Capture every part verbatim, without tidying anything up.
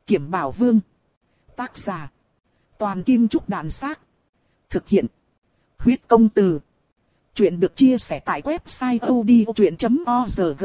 Kiểm Bảo Vương. Tác giả. Toàn Kim Trúc Đàn Xác. Thực hiện. Huyết Công Từ. Chuyện được chia sẻ tại website odchuyện chấm org.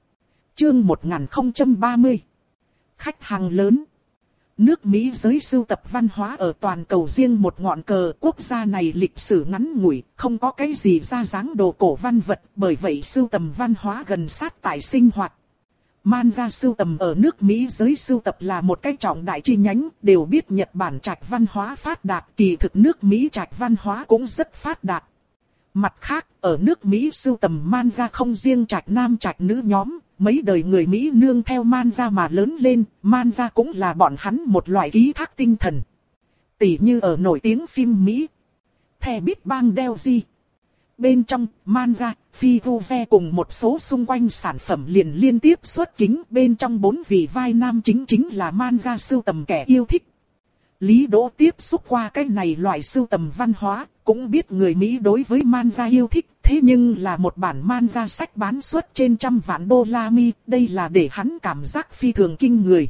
Chương một nghìn không trăm ba mươi. Khách hàng lớn. Nước Mỹ giới sưu tập văn hóa ở toàn cầu riêng một ngọn cờ. Quốc gia này lịch sử ngắn ngủi, không có cái gì ra dáng đồ cổ văn vật, bởi vậy sưu tầm văn hóa gần sát tại sinh hoạt. Manga sưu tầm ở nước Mỹ giới sưu tập là một cái trọng đại chi nhánh, đều biết Nhật Bản trạch văn hóa phát đạt, kỳ thực nước Mỹ trạch văn hóa cũng rất phát đạt. Mặt khác, ở nước Mỹ sưu tầm manga không riêng trạch nam trạch nữ nhóm, mấy đời người Mỹ nương theo manga mà lớn lên, manga cũng là bọn hắn một loại ký thác tinh thần. Tỉ như ở nổi tiếng phim Mỹ, The Big Bang Theory. Bên trong, manga, figure cùng một số xung quanh sản phẩm liền liên tiếp xuất kính. Bên trong bốn vị vai nam chính chính là manga sưu tầm kẻ yêu thích. Lý Đỗ tiếp xúc qua cái này loại sưu tầm văn hóa, cũng biết người Mỹ đối với manga yêu thích. Thế nhưng là một bản manga sách bán suất trên trăm vạn đô la Mi, đây là để hắn cảm giác phi thường kinh người.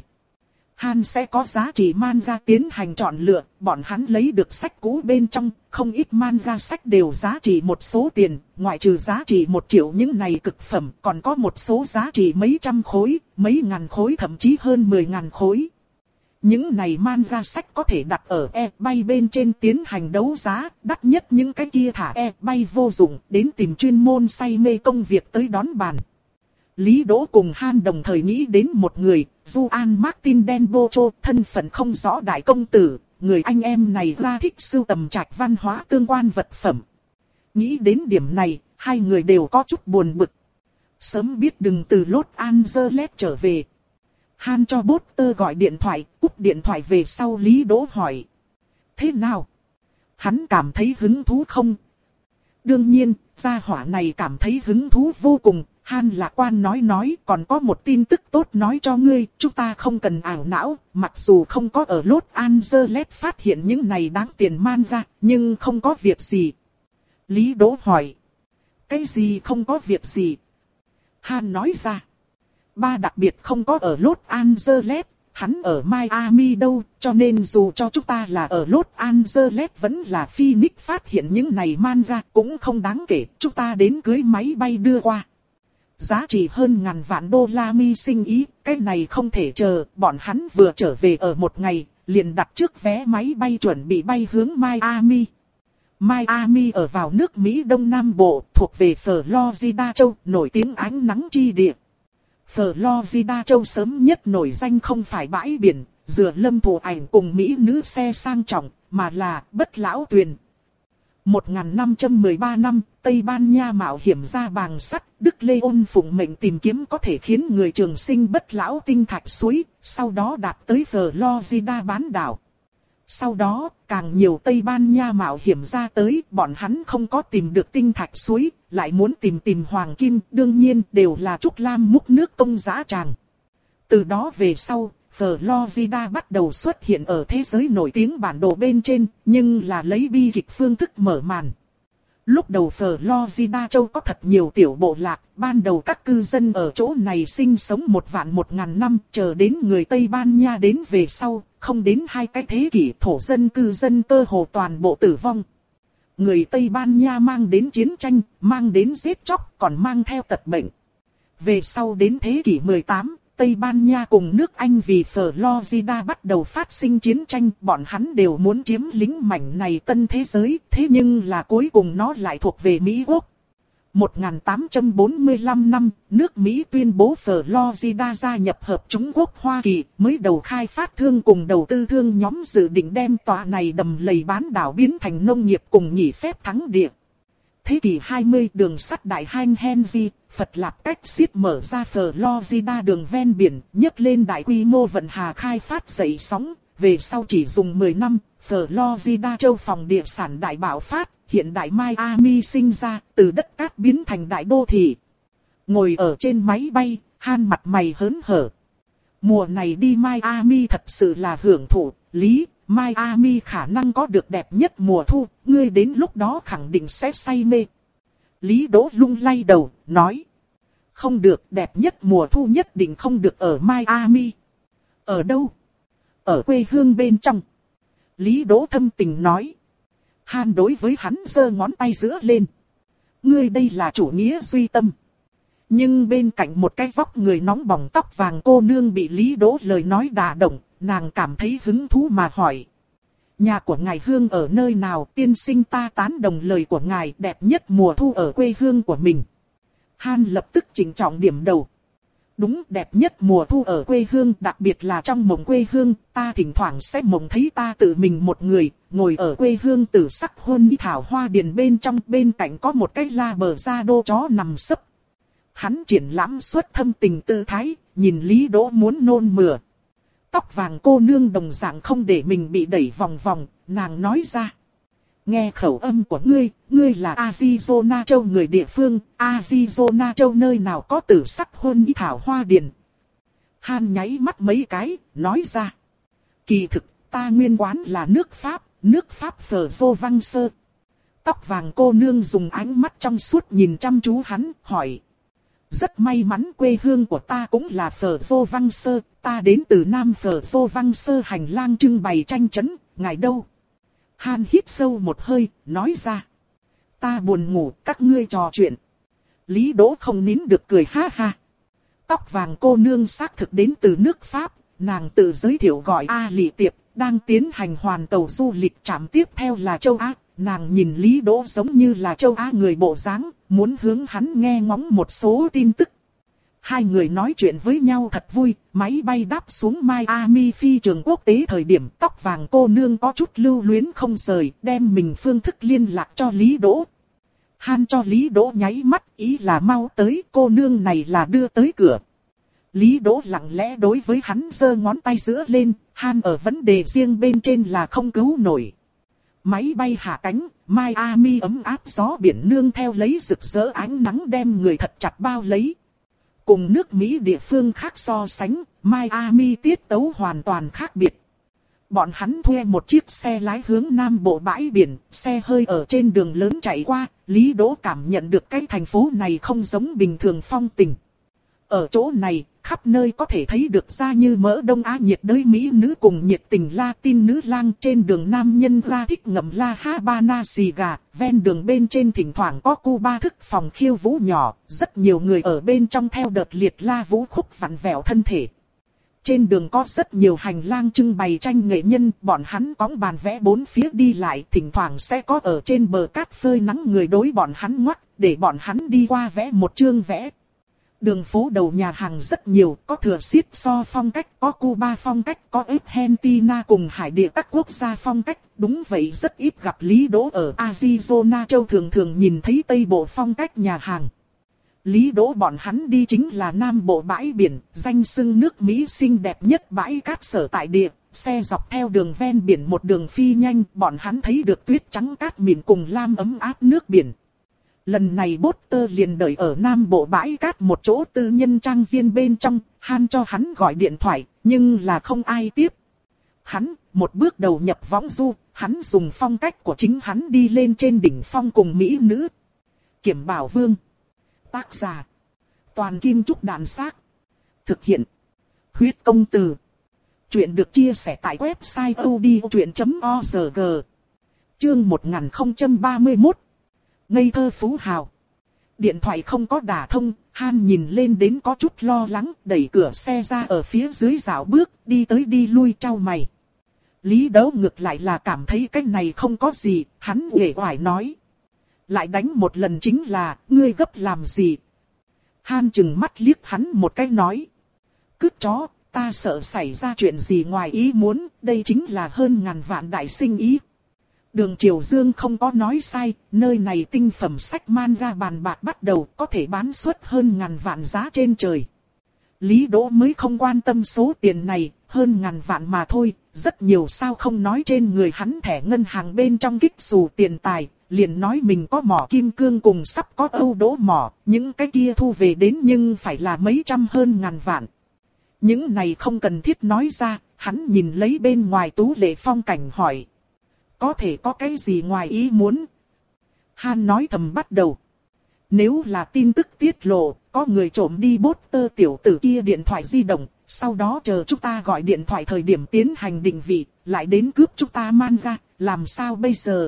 Han sẽ có giá trị manga tiến hành chọn lựa, bọn hắn lấy được sách cũ bên trong, không ít manga sách đều giá trị một số tiền, ngoại trừ giá trị một triệu những này cực phẩm, còn có một số giá trị mấy trăm khối, mấy ngàn khối thậm chí hơn mười ngàn khối. Những này manga sách có thể đặt ở eBay bên trên tiến hành đấu giá, đắt nhất những cái kia thả eBay vô dụng, đến tìm chuyên môn say mê công việc tới đón bàn. Lý Đỗ cùng Han đồng thời nghĩ đến một người, Juan Martin Denbocho, thân phận không rõ đại công tử, người anh em này ra thích sưu tầm trạch văn hóa tương quan vật phẩm. Nghĩ đến điểm này, hai người đều có chút buồn bực. Sớm biết đừng từ Los Angeles trở về. Han cho Potter gọi điện thoại, cúp điện thoại về sau Lý Đỗ hỏi. Thế nào? Hắn cảm thấy hứng thú không? Đương nhiên, gia hỏa này cảm thấy hứng thú vô cùng. Han lạc quan nói nói, còn có một tin tức tốt nói cho ngươi, chúng ta không cần ảo não, mặc dù không có ở Los Angeles phát hiện những này đáng tiền manga, nhưng không có việc gì. Lý Đỗ hỏi. Cái gì không có việc gì? Han nói ra. Ba đặc biệt không có ở Los Angeles, hắn ở Miami đâu, cho nên dù cho chúng ta là ở Los Angeles vẫn là Phoenix phát hiện những này manga cũng không đáng kể, chúng ta đến cưới máy bay đưa qua. Giá trị hơn ngàn vạn đô la Mi sinh ý, cái này không thể chờ, bọn hắn vừa trở về ở một ngày, liền đặt trước vé máy bay chuẩn bị bay hướng Miami. Miami ở vào nước Mỹ Đông Nam Bộ, thuộc về Florida châu, nổi tiếng ánh nắng chi địa. Florida châu sớm nhất nổi danh không phải bãi biển, dừa lâm thổ ảnh cùng Mỹ nữ xe sang trọng, mà là Bất Lão Tuyền. một nghìn năm trăm mười ba năm, Tây Ban Nha mạo hiểm ra bàng sắt, Đức Lê Ôn phụng mệnh tìm kiếm có thể khiến người trường sinh bất lão tinh thạch suối, sau đó đạt tới Florida bán đảo. Sau đó, càng nhiều Tây Ban Nha mạo hiểm ra tới, bọn hắn không có tìm được tinh thạch suối, lại muốn tìm tìm hoàng kim, đương nhiên đều là trúc lam múc nước công giá tràng. Từ đó về sau, Florida bắt đầu xuất hiện ở thế giới nổi tiếng bản đồ bên trên, nhưng là lấy bi kịch phương thức mở màn. Lúc đầu Florida châu có thật nhiều tiểu bộ lạc, ban đầu các cư dân ở chỗ này sinh sống một vạn một ngàn năm, chờ đến người Tây Ban Nha đến về sau, không đến hai cái thế kỷ thổ dân cư dân cơ hồ toàn bộ tử vong. Người Tây Ban Nha mang đến chiến tranh, mang đến giết chóc, còn mang theo tật bệnh. Về sau đến thế kỷ mười tám, Tây Ban Nha cùng nước Anh vì Florida bắt đầu phát sinh chiến tranh, bọn hắn đều muốn chiếm lĩnh mảnh này tân thế giới, thế nhưng là cuối cùng nó lại thuộc về Mỹ Quốc. một nghìn tám trăm bốn mươi lăm năm, nước Mỹ tuyên bố Florida gia nhập Hợp Trung Quốc Hoa Kỳ, mới đầu khai phát thương cùng đầu tư thương nhóm dự định đem tòa này đầm lầy bán đảo biến thành nông nghiệp cùng nghỉ phép thắng địa. Thế kỷ hai mươi, đường sắt đại hanh Henry, Phật Lạp cách xiết mở ra Florida đường ven biển, nhấc lên đại quy mô vận hà khai phát dậy sóng, về sau chỉ dùng mười năm, Florida châu phòng địa sản đại bạo phát, hiện đại Miami sinh ra, từ đất cát biến thành đại đô thị. Ngồi ở trên máy bay, Han mặt mày hớn hở. Mùa này đi Miami thật sự là hưởng thụ, Lý, Miami khả năng có được đẹp nhất mùa thu, ngươi đến lúc đó khẳng định sẽ say mê. Lý Đỗ lung lay đầu, nói. Không được, đẹp nhất mùa thu nhất định không được ở Miami. Ở đâu? Ở quê hương bên trong. Lý Đỗ thâm tình nói. Han đối với hắn giơ ngón tay giữa lên. Ngươi đây là chủ nghĩa duy tâm. Nhưng bên cạnh một cái vóc người nóng bỏng tóc vàng cô nương bị Lý Đỗ lời nói đả động, nàng cảm thấy hứng thú mà hỏi. Nhà của ngài Hương ở nơi nào? Tiên sinh ta tán đồng lời của ngài, đẹp nhất mùa thu ở quê hương của mình. Han lập tức chỉnh trọng điểm đầu. Đúng, đẹp nhất mùa thu ở quê hương, đặc biệt là trong mộng quê hương, ta thỉnh thoảng sẽ mộng thấy ta tự mình một người, ngồi ở quê hương tử sắc hôn mỹ thảo hoa điền bên trong, bên cạnh có một cái la bờ ra đô chó nằm sấp. Hắn triển lãm xuất thâm tình tư thái, nhìn Lý Đỗ muốn nôn mửa. Tóc vàng cô nương đồng dạng không để mình bị đẩy vòng vòng, nàng nói ra. Nghe khẩu âm của ngươi, ngươi là Arizona châu người địa phương, Arizona châu nơi nào có tử sắc hôn mỹ thảo hoa điền. Han nháy mắt mấy cái, nói ra. Kỳ thực, ta nguyên quán là nước Pháp, nước Pháp phở vô văng sơ. Tóc vàng cô nương dùng ánh mắt trong suốt nhìn chăm chú hắn, hỏi. Rất may mắn quê hương của ta cũng là phở vô văng sơ, ta đến từ Nam phở vô văng sơ hành lang trưng bày tranh chấn, ngài đâu? Han hít sâu một hơi, nói ra. Ta buồn ngủ, các ngươi trò chuyện. Lý Đỗ không nín được cười ha ha. Tóc vàng cô nương xác thực đến từ nước Pháp, nàng tự giới thiệu gọi A Lị Tiệp, đang tiến hành hoàn tàu du lịch trạm tiếp theo là châu Á. Nàng nhìn Lý Đỗ giống như là châu Á người bộ dáng, muốn hướng hắn nghe ngóng một số tin tức. Hai người nói chuyện với nhau thật vui, máy bay đáp xuống Miami phi trường quốc tế thời điểm tóc vàng cô nương có chút lưu luyến không rời, đem mình phương thức liên lạc cho Lý Đỗ. Han cho Lý Đỗ nháy mắt, ý là mau tới, cô nương này là đưa tới cửa. Lý Đỗ lặng lẽ đối với hắn giơ ngón tay giữa lên, Han ở vấn đề riêng bên trên là không cứu nổi. Máy bay hạ cánh, Miami ấm áp gió biển nương theo lấy rực rỡ ánh nắng đem người thật chặt bao lấy. Cùng nước Mỹ địa phương khác so sánh, Miami tiết tấu hoàn toàn khác biệt. Bọn hắn thuê một chiếc xe lái hướng nam bộ bãi biển, xe hơi ở trên đường lớn chạy qua, Lý Đỗ cảm nhận được cái thành phố này không giống bình thường phong tình. Ở chỗ này, khắp nơi có thể thấy được ra như mỡ Đông Á nhiệt đới Mỹ nữ cùng nhiệt tình Latin nữ lang, trên đường nam nhân ra thích ngậm La Habana xì gà, ven đường bên trên thỉnh thoảng có Cuba thức phòng khiêu vũ nhỏ, rất nhiều người ở bên trong theo đợt liệt la vũ khúc vặn vẹo thân thể. Trên đường có rất nhiều hành lang trưng bày tranh nghệ nhân, bọn hắn cõng bàn vẽ bốn phía đi lại, thỉnh thoảng sẽ có ở trên bờ cát phơi nắng người đối bọn hắn ngoắc, để bọn hắn đi qua vẽ một chương vẽ. Đường phố đầu nhà hàng rất nhiều, có thừa xiết so phong cách, có Cuba phong cách, có Argentina cùng hải địa các quốc gia phong cách. Đúng vậy, rất ít gặp Lý Đỗ ở Arizona châu thường thường nhìn thấy Tây Bộ phong cách nhà hàng. Lý Đỗ bọn hắn đi chính là Nam Bộ bãi biển, danh xưng nước Mỹ xinh đẹp nhất bãi cát sở tại địa. Xe dọc theo đường ven biển một đường phi nhanh, bọn hắn thấy được tuyết trắng cát mịn cùng lam ấm áp nước biển. Lần này Potter liền đợi ở Nam Bộ bãi cát một chỗ tư nhân trang viên bên trong, Han cho hắn gọi điện thoại, nhưng là không ai tiếp. Hắn, một bước đầu nhập võng du, hắn dùng phong cách của chính hắn đi lên trên đỉnh phong cùng mỹ nữ. Kiểm Bảo Vương. Tác giả. Toàn Kim Trúc Đàn Xác. Thực hiện. Huyết Công Từ. Chuyện được chia sẻ tại website odchuyện chấm org. Chương một nghìn không trăm ba mươi mốt. Ngây thơ phú hào. Điện thoại không có đả thông, Han nhìn lên đến có chút lo lắng, đẩy cửa xe ra ở phía dưới dạo bước, đi tới đi lui trao mày. Lý Đỗ ngược lại là cảm thấy cái này không có gì, hắn uể oải nói. Lại đánh một lần chính là, ngươi gấp làm gì? Han chừng mắt liếc hắn một cái nói. Cứt chó, ta sợ xảy ra chuyện gì ngoài ý muốn, đây chính là hơn ngàn vạn đại sinh ý. Đường Triều Dương không có nói sai, nơi này tinh phẩm sách manga bàn bạc bắt đầu có thể bán suất hơn ngàn vạn giá trên trời. Lý Đỗ mới không quan tâm số tiền này, hơn ngàn vạn mà thôi, rất nhiều sao không nói trên người hắn thẻ ngân hàng bên trong kích xù tiền tài, liền nói mình có mỏ kim cương cùng sắp có Âu Đỗ mỏ, những cái kia thu về đến nhưng phải là mấy trăm hơn ngàn vạn. Những này không cần thiết nói ra, hắn nhìn lấy bên ngoài tú lệ phong cảnh hỏi. Có thể có cái gì ngoài ý muốn? Han nói thầm bắt đầu. Nếu là tin tức tiết lộ, có người trộm đi Potter tiểu tử kia điện thoại di động, sau đó chờ chúng ta gọi điện thoại thời điểm tiến hành định vị, lại đến cướp chúng ta manga, làm sao bây giờ?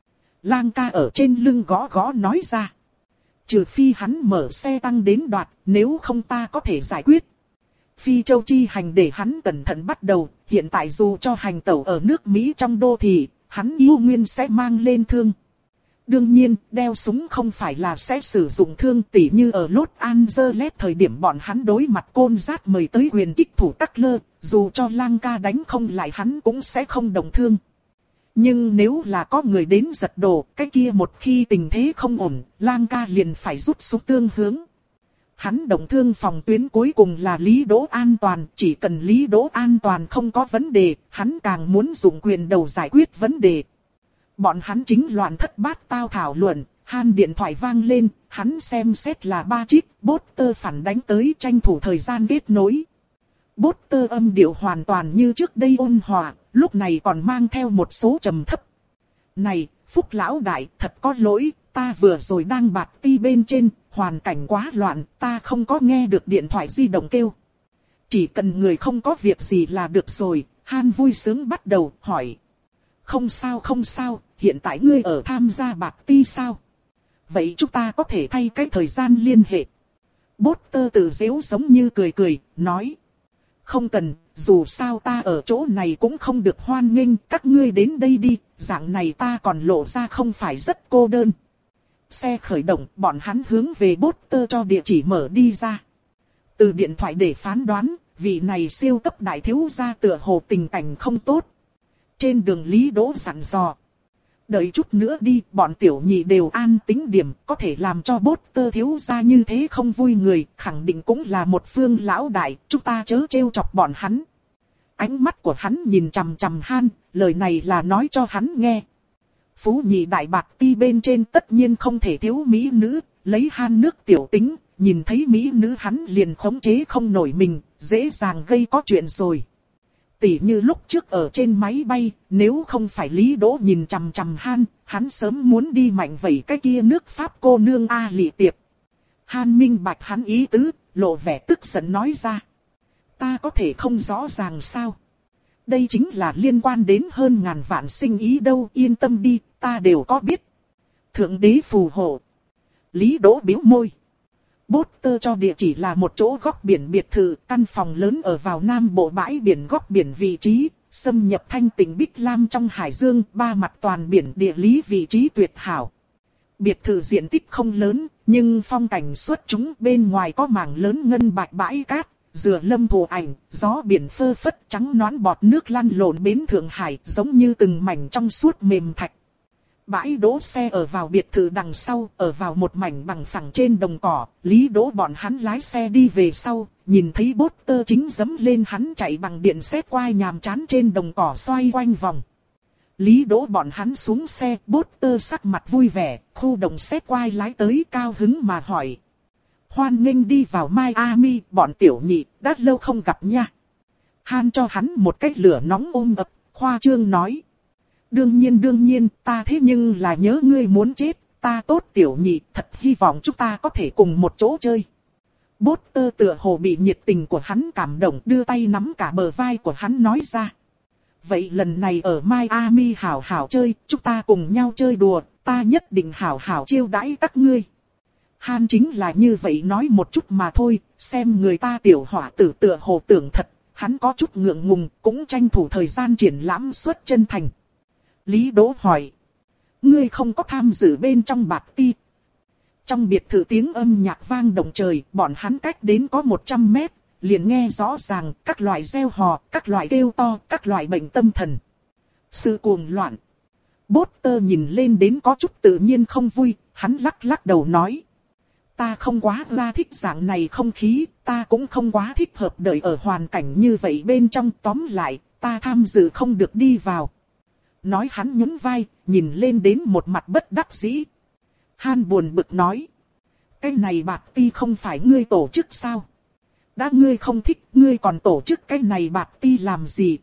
Lang ca ở trên lưng gõ gõ nói ra. Trừ phi hắn mở xe tăng đến đoạt, nếu không ta có thể giải quyết. Phi Châu chi hành để hắn cẩn thận bắt đầu, hiện tại dù cho hành tẩu ở nước Mỹ trong đô thị, hắn yêu nguyên sẽ mang lên thương. Đương nhiên, đeo súng không phải là sẽ sử dụng thương, tỉ như ở Los Angeles thời điểm bọn hắn đối mặt côn rát mời tới quyền kích thủ Tắc Lơ, dù cho Lang ca đánh không lại hắn cũng sẽ không động thương. Nhưng nếu là có người đến giật đồ, cái kia một khi tình thế không ổn, Lang ca liền phải rút súng tương hướng. Hắn động thương phòng tuyến cuối cùng là Lý Đỗ an toàn, chỉ cần Lý Đỗ an toàn không có vấn đề, hắn càng muốn dùng quyền đầu giải quyết vấn đề. Bọn hắn chính loạn thất bát tao thảo luận, Han điện thoại vang lên, hắn xem xét là ba chiếc, Potter phản đánh tới tranh thủ thời gian kết nối. Potter âm điệu hoàn toàn như trước đây ôn hòa, lúc này còn mang theo một số trầm thấp. Này, Phúc lão đại, thật có lỗi, ta vừa rồi đang bạt ti bên trên, hoàn cảnh quá loạn, ta không có nghe được điện thoại di động kêu. Chỉ cần người không có việc gì là được rồi, Han vui sướng bắt đầu hỏi. Không sao không sao, hiện tại ngươi ở tham gia bạt ti sao? Vậy chúng ta có thể thay cái thời gian liên hệ. Potter tự giễu giống như cười cười, nói. Không cần, dù sao ta ở chỗ này cũng không được hoan nghênh, các ngươi đến đây đi, dạng này ta còn lộ ra không phải rất cô đơn. Xe khởi động, bọn hắn hướng về Potter cho địa chỉ mở đi ra. Từ điện thoại để phán đoán, vị này siêu cấp đại thiếu gia tựa hồ tình cảnh không tốt. Trên đường Lý Đỗ dặn dò. Đợi chút nữa đi, bọn tiểu nhị đều an tính điểm, có thể làm cho Potter thiếu gia như thế không vui người, khẳng định cũng là một phương lão đại, chúng ta chớ trêu chọc bọn hắn. Ánh mắt của hắn nhìn chằm chằm Han, lời này là nói cho hắn nghe. Phú nhị đại bạc ti bên trên tất nhiên không thể thiếu mỹ nữ, lấy Han nước tiểu tính, nhìn thấy mỹ nữ hắn liền khống chế không nổi mình, dễ dàng gây có chuyện rồi. Tỉ như lúc trước ở trên máy bay, nếu không phải Lý Đỗ nhìn chằm chằm Han, hắn sớm muốn đi mạnh vẩy cái kia nước Pháp cô nương A Lị Tiệp. Han minh bạch hắn ý tứ, lộ vẻ tức giận nói ra. Ta có thể không rõ ràng sao? Đây chính là liên quan đến hơn ngàn vạn sinh ý đâu, yên tâm đi, ta đều có biết. Thượng đế phù hộ. Lý Đỗ bĩu môi. Potter cho địa chỉ là một chỗ góc biển biệt thự, căn phòng lớn ở vào nam bộ bãi biển góc biển vị trí, xâm nhập thanh tỉnh Bích Lam trong hải dương, ba mặt toàn biển địa lý vị trí tuyệt hảo. Biệt thự diện tích không lớn, nhưng phong cảnh xuất chúng, bên ngoài có mảng lớn ngân bạch bãi cát, dừa lâm thù ảnh, gió biển phơ phất trắng nõn bọt nước lăn lộn bến Thượng Hải giống như từng mảnh trong suốt mềm thạch. Bãi đỗ xe ở vào biệt thự đằng sau, ở vào một mảnh bằng phẳng trên đồng cỏ, Lý Đỗ bọn hắn lái xe đi về sau, nhìn thấy Potter chính giẫm lên hắn chạy bằng điện xét quai nhàm chán trên đồng cỏ xoay quanh vòng. Lý Đỗ bọn hắn xuống xe, Potter sắc mặt vui vẻ, khu đồng xét quai lái tới cao hứng mà hỏi. Hoan nghênh đi vào Miami, bọn tiểu nhị, đã lâu không gặp nha. Han cho hắn một cái lửa nóng ôm ập, khoa trương nói. Đương nhiên đương nhiên, ta thế nhưng là nhớ ngươi muốn chết, ta tốt tiểu nhị, thật hy vọng chúng ta có thể cùng một chỗ chơi. Potter tựa hồ bị nhiệt tình của hắn cảm động, đưa tay nắm cả bờ vai của hắn nói ra. Vậy lần này ở Miami hảo hảo chơi, chúng ta cùng nhau chơi đùa, ta nhất định hảo hảo chiêu đãi các ngươi. Han chính là như vậy nói một chút mà thôi, xem người ta tiểu hỏa tử tựa hồ tưởng thật, hắn có chút ngượng ngùng, cũng tranh thủ thời gian triển lãm xuất chân thành. Lý Đỗ hỏi. Ngươi không có tham dự bên trong bạt ti. Trong biệt thự tiếng âm nhạc vang động trời, bọn hắn cách đến có một trăm mét, liền nghe rõ ràng các loại reo hò, các loại kêu to, các loại bệnh tâm thần. Sự cuồng loạn. Potter nhìn lên đến có chút tự nhiên không vui, hắn lắc lắc đầu nói. Ta không quá ra thích dạng này không khí, ta cũng không quá thích hợp đợi ở hoàn cảnh như vậy bên trong, tóm lại, ta tham dự không được đi vào. Nói hắn nhún vai, nhìn lên đến một mặt bất đắc dĩ. Han buồn bực nói. Cái này bạt ti không phải ngươi tổ chức sao? Đã ngươi không thích, ngươi còn tổ chức cái này bạt ti làm gì?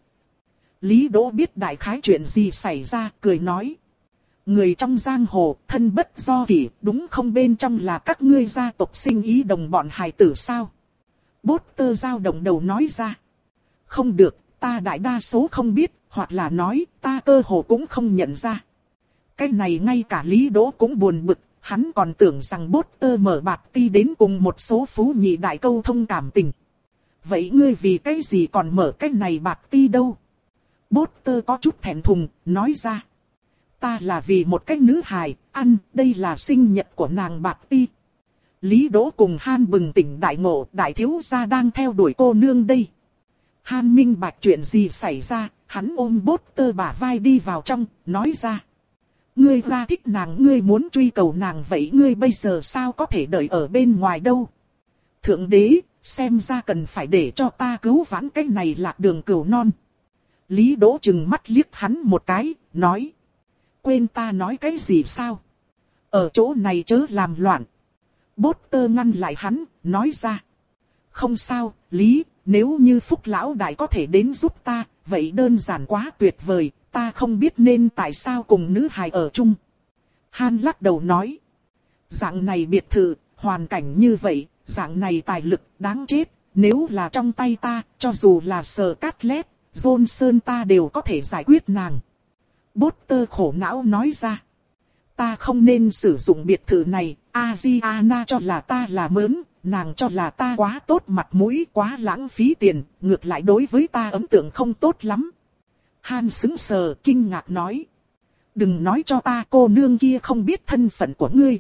Lý Đỗ biết đại khái chuyện gì xảy ra, cười nói. Người trong giang hồ, thân bất do kỷ, đúng không bên trong là các ngươi gia tộc sinh ý đồng bọn hài tử sao? Potter dao động đầu nói ra. Không được, ta đại đa số không biết, hoặc là nói ta cơ hồ cũng không nhận ra. Cái này ngay cả Lý Đỗ cũng buồn bực, hắn còn tưởng rằng Potter mở bạt ti đến cùng một số phú nhị đại câu thông cảm tình. Vậy ngươi vì cái gì còn mở cái này bạt ti đâu? Potter có chút thẹn thùng, nói ra. Ta là vì một cái nữ hài, ăn, đây là sinh nhật của nàng bạt ti. Lý Đỗ cùng Han bừng tỉnh đại ngộ, đại thiếu gia đang theo đuổi cô nương đây. Han minh bạch chuyện gì xảy ra, hắn ôm Potter bả vai đi vào trong, nói ra. Ngươi ra thích nàng, ngươi muốn truy cầu nàng, vậy ngươi bây giờ sao có thể đợi ở bên ngoài đâu? Thượng đế, xem ra cần phải để cho ta cứu vãn cái này lạc đường cừu non. Lý Đỗ chừng mắt liếc hắn một cái, nói. Quên ta nói cái gì sao? Ở chỗ này chớ làm loạn. Potter ngăn lại hắn, nói ra. Không sao, Lý, nếu như Phúc Lão Đại có thể đến giúp ta, vậy đơn giản quá tuyệt vời, ta không biết nên tại sao cùng nữ hài ở chung. Han lắc đầu nói. Dạng này biệt thự, hoàn cảnh như vậy, dạng này tài lực, đáng chết, nếu là trong tay ta, cho dù là Scarlett, Johansson ta đều có thể giải quyết nàng. Potter khổ não nói ra. Ta không nên sử dụng biệt thự này, Adriana cho là ta là mớn, nàng cho là ta quá tốt mặt mũi, quá lãng phí tiền, ngược lại đối với ta ấn tượng không tốt lắm. Han sững sờ kinh ngạc nói. Đừng nói cho ta cô nương kia không biết thân phận của ngươi.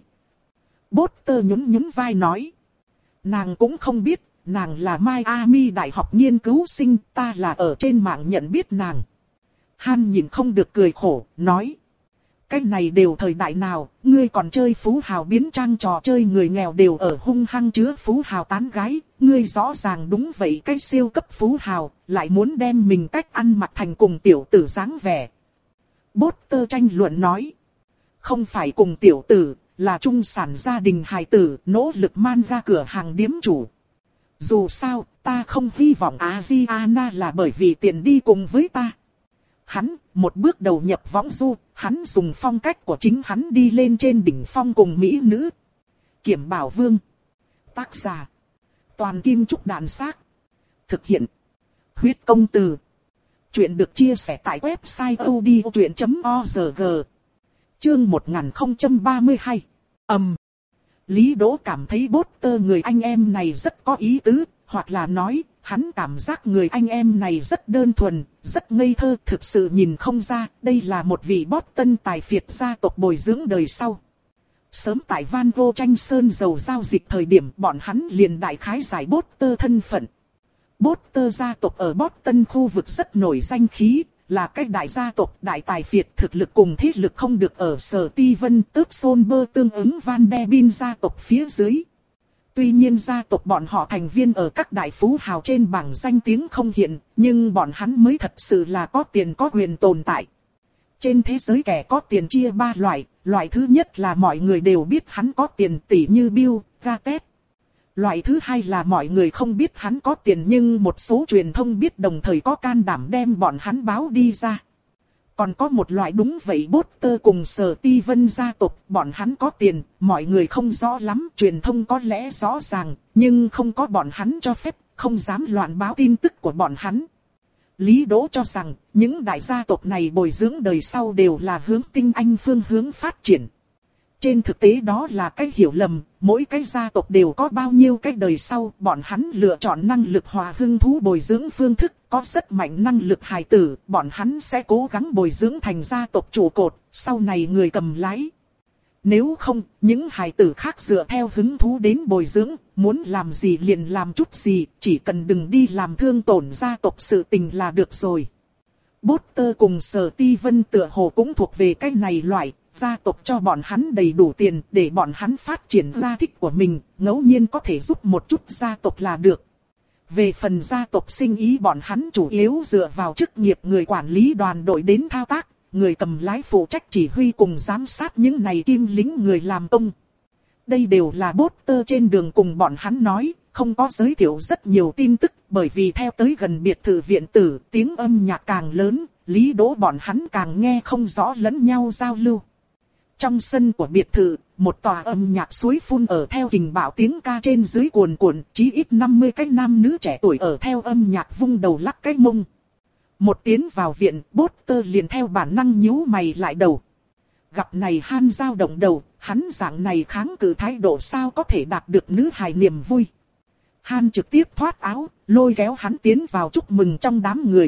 Potter nhún nhún vai nói. Nàng cũng không biết, nàng là Miami Đại học nghiên cứu sinh, ta là ở trên mạng nhận biết nàng. Han nhìn không được cười khổ, nói. Cái này đều thời đại nào, ngươi còn chơi phú hào biến trang trò chơi, người nghèo đều ở hung hăng chứa phú hào tán gái, ngươi rõ ràng đúng vậy, cái siêu cấp phú hào, lại muốn đem mình cách ăn mặc thành cùng tiểu tử dáng vẻ. Potter tranh luận nói. Không phải cùng tiểu tử, là trung sản gia đình hài tử, nỗ lực man ra cửa hàng điếm chủ. Dù sao, ta không hy vọng Adriana là bởi vì tiền đi cùng với ta. Hắn, một bước đầu nhập võng du, hắn dùng phong cách của chính hắn đi lên trên đỉnh phong cùng mỹ nữ. Kiểm Bảo Vương. Tác giả. Toàn Kim Trúc Đàn Xác. Thực hiện. Huyết Công Từ. Chuyện được chia sẻ tại website odchuyện chấm org. Chương một nghìn không trăm ba mươi hai. Ầm. Um. Lý Đỗ cảm thấy Potter người anh em này rất có ý tứ, hoặc là nói, hắn cảm giác người anh em này rất đơn thuần, rất ngây thơ, thực sự nhìn không ra, đây là một vị Boston tài phiệt gia tộc bồi dưỡng đời sau. Sớm tại Van Gogh tranh sơn dầu giao dịch thời điểm, bọn hắn liền đại khái giải Potter thân phận. Potter gia tộc ở Boston khu vực rất nổi danh khí, là cái đại gia tộc, đại tài phiệt, thực lực cùng thế lực không được ở Sở Ti Vân, Tước Solberg tương ứng Van Der Bin gia tộc phía dưới. Tuy nhiên gia tộc bọn họ thành viên ở các đại phú hào trên bảng danh tiếng không hiện, nhưng bọn hắn mới thật sự là có tiền có quyền tồn tại. Trên thế giới kẻ có tiền chia ba loại, loại thứ nhất là mọi người đều biết hắn có tiền, tỷ như Bill Gates. Loại thứ hai là mọi người không biết hắn có tiền nhưng một số truyền thông biết, đồng thời có can đảm đem bọn hắn báo đi ra. Còn có một loại đúng vậy, Potter cùng Sở Ti Vân gia tộc, bọn hắn có tiền, mọi người không rõ lắm, truyền thông có lẽ rõ ràng, nhưng không có bọn hắn cho phép, không dám loạn báo tin tức của bọn hắn. Lý Đỗ cho rằng, những đại gia tộc này bồi dưỡng đời sau đều là hướng tinh anh phương hướng phát triển. Trên thực tế đó là cái hiểu lầm, mỗi cái gia tộc đều có bao nhiêu cái đời sau, bọn hắn lựa chọn năng lực hòa hưng thú bồi dưỡng phương thức, có rất mạnh năng lực hài tử, bọn hắn sẽ cố gắng bồi dưỡng thành gia tộc trụ cột, sau này người cầm lái. Nếu không, những hài tử khác dựa theo hứng thú đến bồi dưỡng, muốn làm gì liền làm chút gì, chỉ cần đừng đi làm thương tổn gia tộc sự tình là được rồi. Potter cùng Sở Ti Vân tựa hồ cũng thuộc về cái này loại. Gia tộc cho bọn hắn đầy đủ tiền để bọn hắn phát triển gia thích của mình, ngẫu nhiên có thể giúp một chút gia tộc là được. Về phần gia tộc sinh ý, bọn hắn chủ yếu dựa vào chức nghiệp người quản lý đoàn đội đến thao tác, người cầm lái phụ trách chỉ huy cùng giám sát những này kim lính người làm công. Đây đều là Potter trên đường cùng bọn hắn nói, không có giới thiệu rất nhiều tin tức, bởi vì theo tới gần biệt thự viện tử, tiếng âm nhạc càng lớn, Lý Đỗ bọn hắn càng nghe không rõ lẫn nhau giao lưu. Trong sân của biệt thự, một tòa âm nhạc suối phun ở theo kình bạo tiếng ca trên dưới cuồn cuộn, chí ít năm mươi cái nam nữ trẻ tuổi ở theo âm nhạc vung đầu lắc cái mông. Một tiến vào viện, Potter liền theo bản năng nhíu mày lại đầu. Gặp này Han dao động đầu, hắn dạng này kháng cự thái độ sao có thể đạt được nữ hài niềm vui. Han trực tiếp thoát áo, lôi kéo hắn tiến vào chúc mừng trong đám người.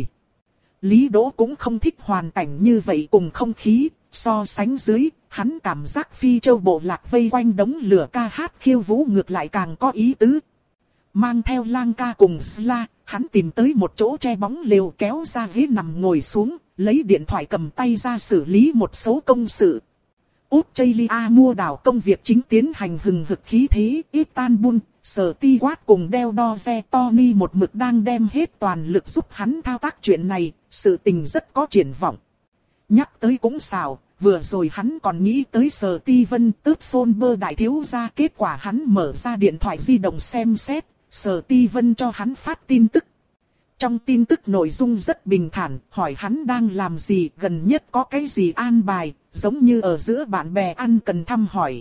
Lý Đỗ cũng không thích hoàn cảnh như vậy cùng không khí, so sánh dưới, hắn cảm giác Phi Châu bộ lạc vây quanh đống lửa ca hát khiêu vũ ngược lại càng có ý tứ. Mang theo Lang ca cùng Sla, hắn tìm tới một chỗ che bóng lều kéo ra ghế nằm ngồi xuống, lấy điện thoại cầm tay ra xử lý một số công sự. Australia mua đảo công việc chính tiến hành hừng hực khí thế, Istanbul, Sở Ti Quát cùng đeo đo xe Tony một mực đang đem hết toàn lực giúp hắn thao tác chuyện này, sự tình rất có triển vọng. Nhắc tới cũng xào, vừa rồi hắn còn nghĩ tới Sở Ti Vân tước xôn bơ đại thiếu gia, kết quả hắn mở ra điện thoại di động xem xét, Sở Ti Vân cho hắn phát tin tức. Trong tin tức nội dung rất bình thản, hỏi hắn đang làm gì, gần nhất có cái gì an bài, giống như ở giữa bạn bè ăn cần thăm hỏi.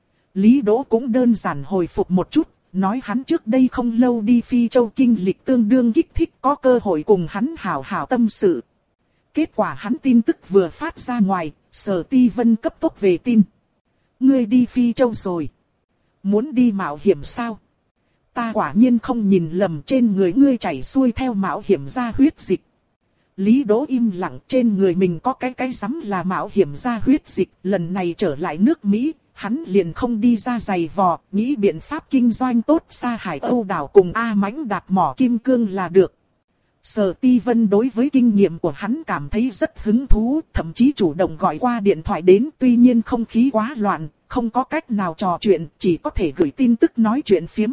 Lý Đỗ cũng đơn giản hồi phục một chút, nói hắn trước đây không lâu đi Phi Châu kinh lịch tương đương kích thích, có cơ hội cùng hắn hảo hảo tâm sự. Kết quả hắn tin tức vừa phát ra ngoài, Sở Ti Vân cấp tốc về tin. Ngươi đi Phi Châu rồi. Muốn đi mạo hiểm sao? Ta quả nhiên không nhìn lầm, trên người ngươi chảy xuôi theo mạo hiểm ra huyết dịch. Lý Đỗ im lặng, trên người mình có cái cái rắm là mạo hiểm ra huyết dịch, lần này trở lại nước Mỹ, hắn liền không đi ra giày vò, nghĩ biện pháp kinh doanh tốt xa Hải Âu đảo cùng A Mãnh đạp mỏ kim cương là được. Sở Ti Vân đối với kinh nghiệm của hắn cảm thấy rất hứng thú, thậm chí chủ động gọi qua điện thoại đến, tuy nhiên không khí quá loạn, không có cách nào trò chuyện, chỉ có thể gửi tin tức nói chuyện phiếm.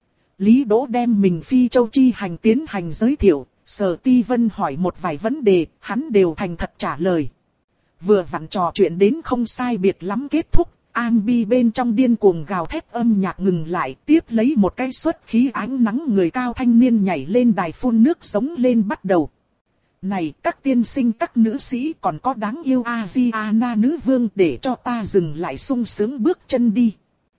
Lý Đỗ đem mình Phi Châu chi hành tiến hành giới thiệu, Sở Ti Vân hỏi một vài vấn đề, hắn đều thành thật trả lời. Vừa vặn trò chuyện đến không sai biệt lắm kết thúc, Ambi bên trong điên cuồng gào thét âm nhạc ngừng lại, tiếp lấy một cái xuất khí ánh nắng người cao thanh niên nhảy lên đài phun nước sống lên bắt đầu. Này các tiên sinh các nữ sĩ, còn có đáng yêu Asiana nữ vương, để cho ta dừng lại sung sướng bước chân đi.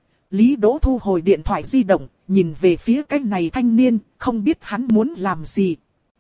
Lý Đỗ thu hồi điện thoại di động, nhìn về phía cái này thanh niên, không biết hắn muốn làm gì.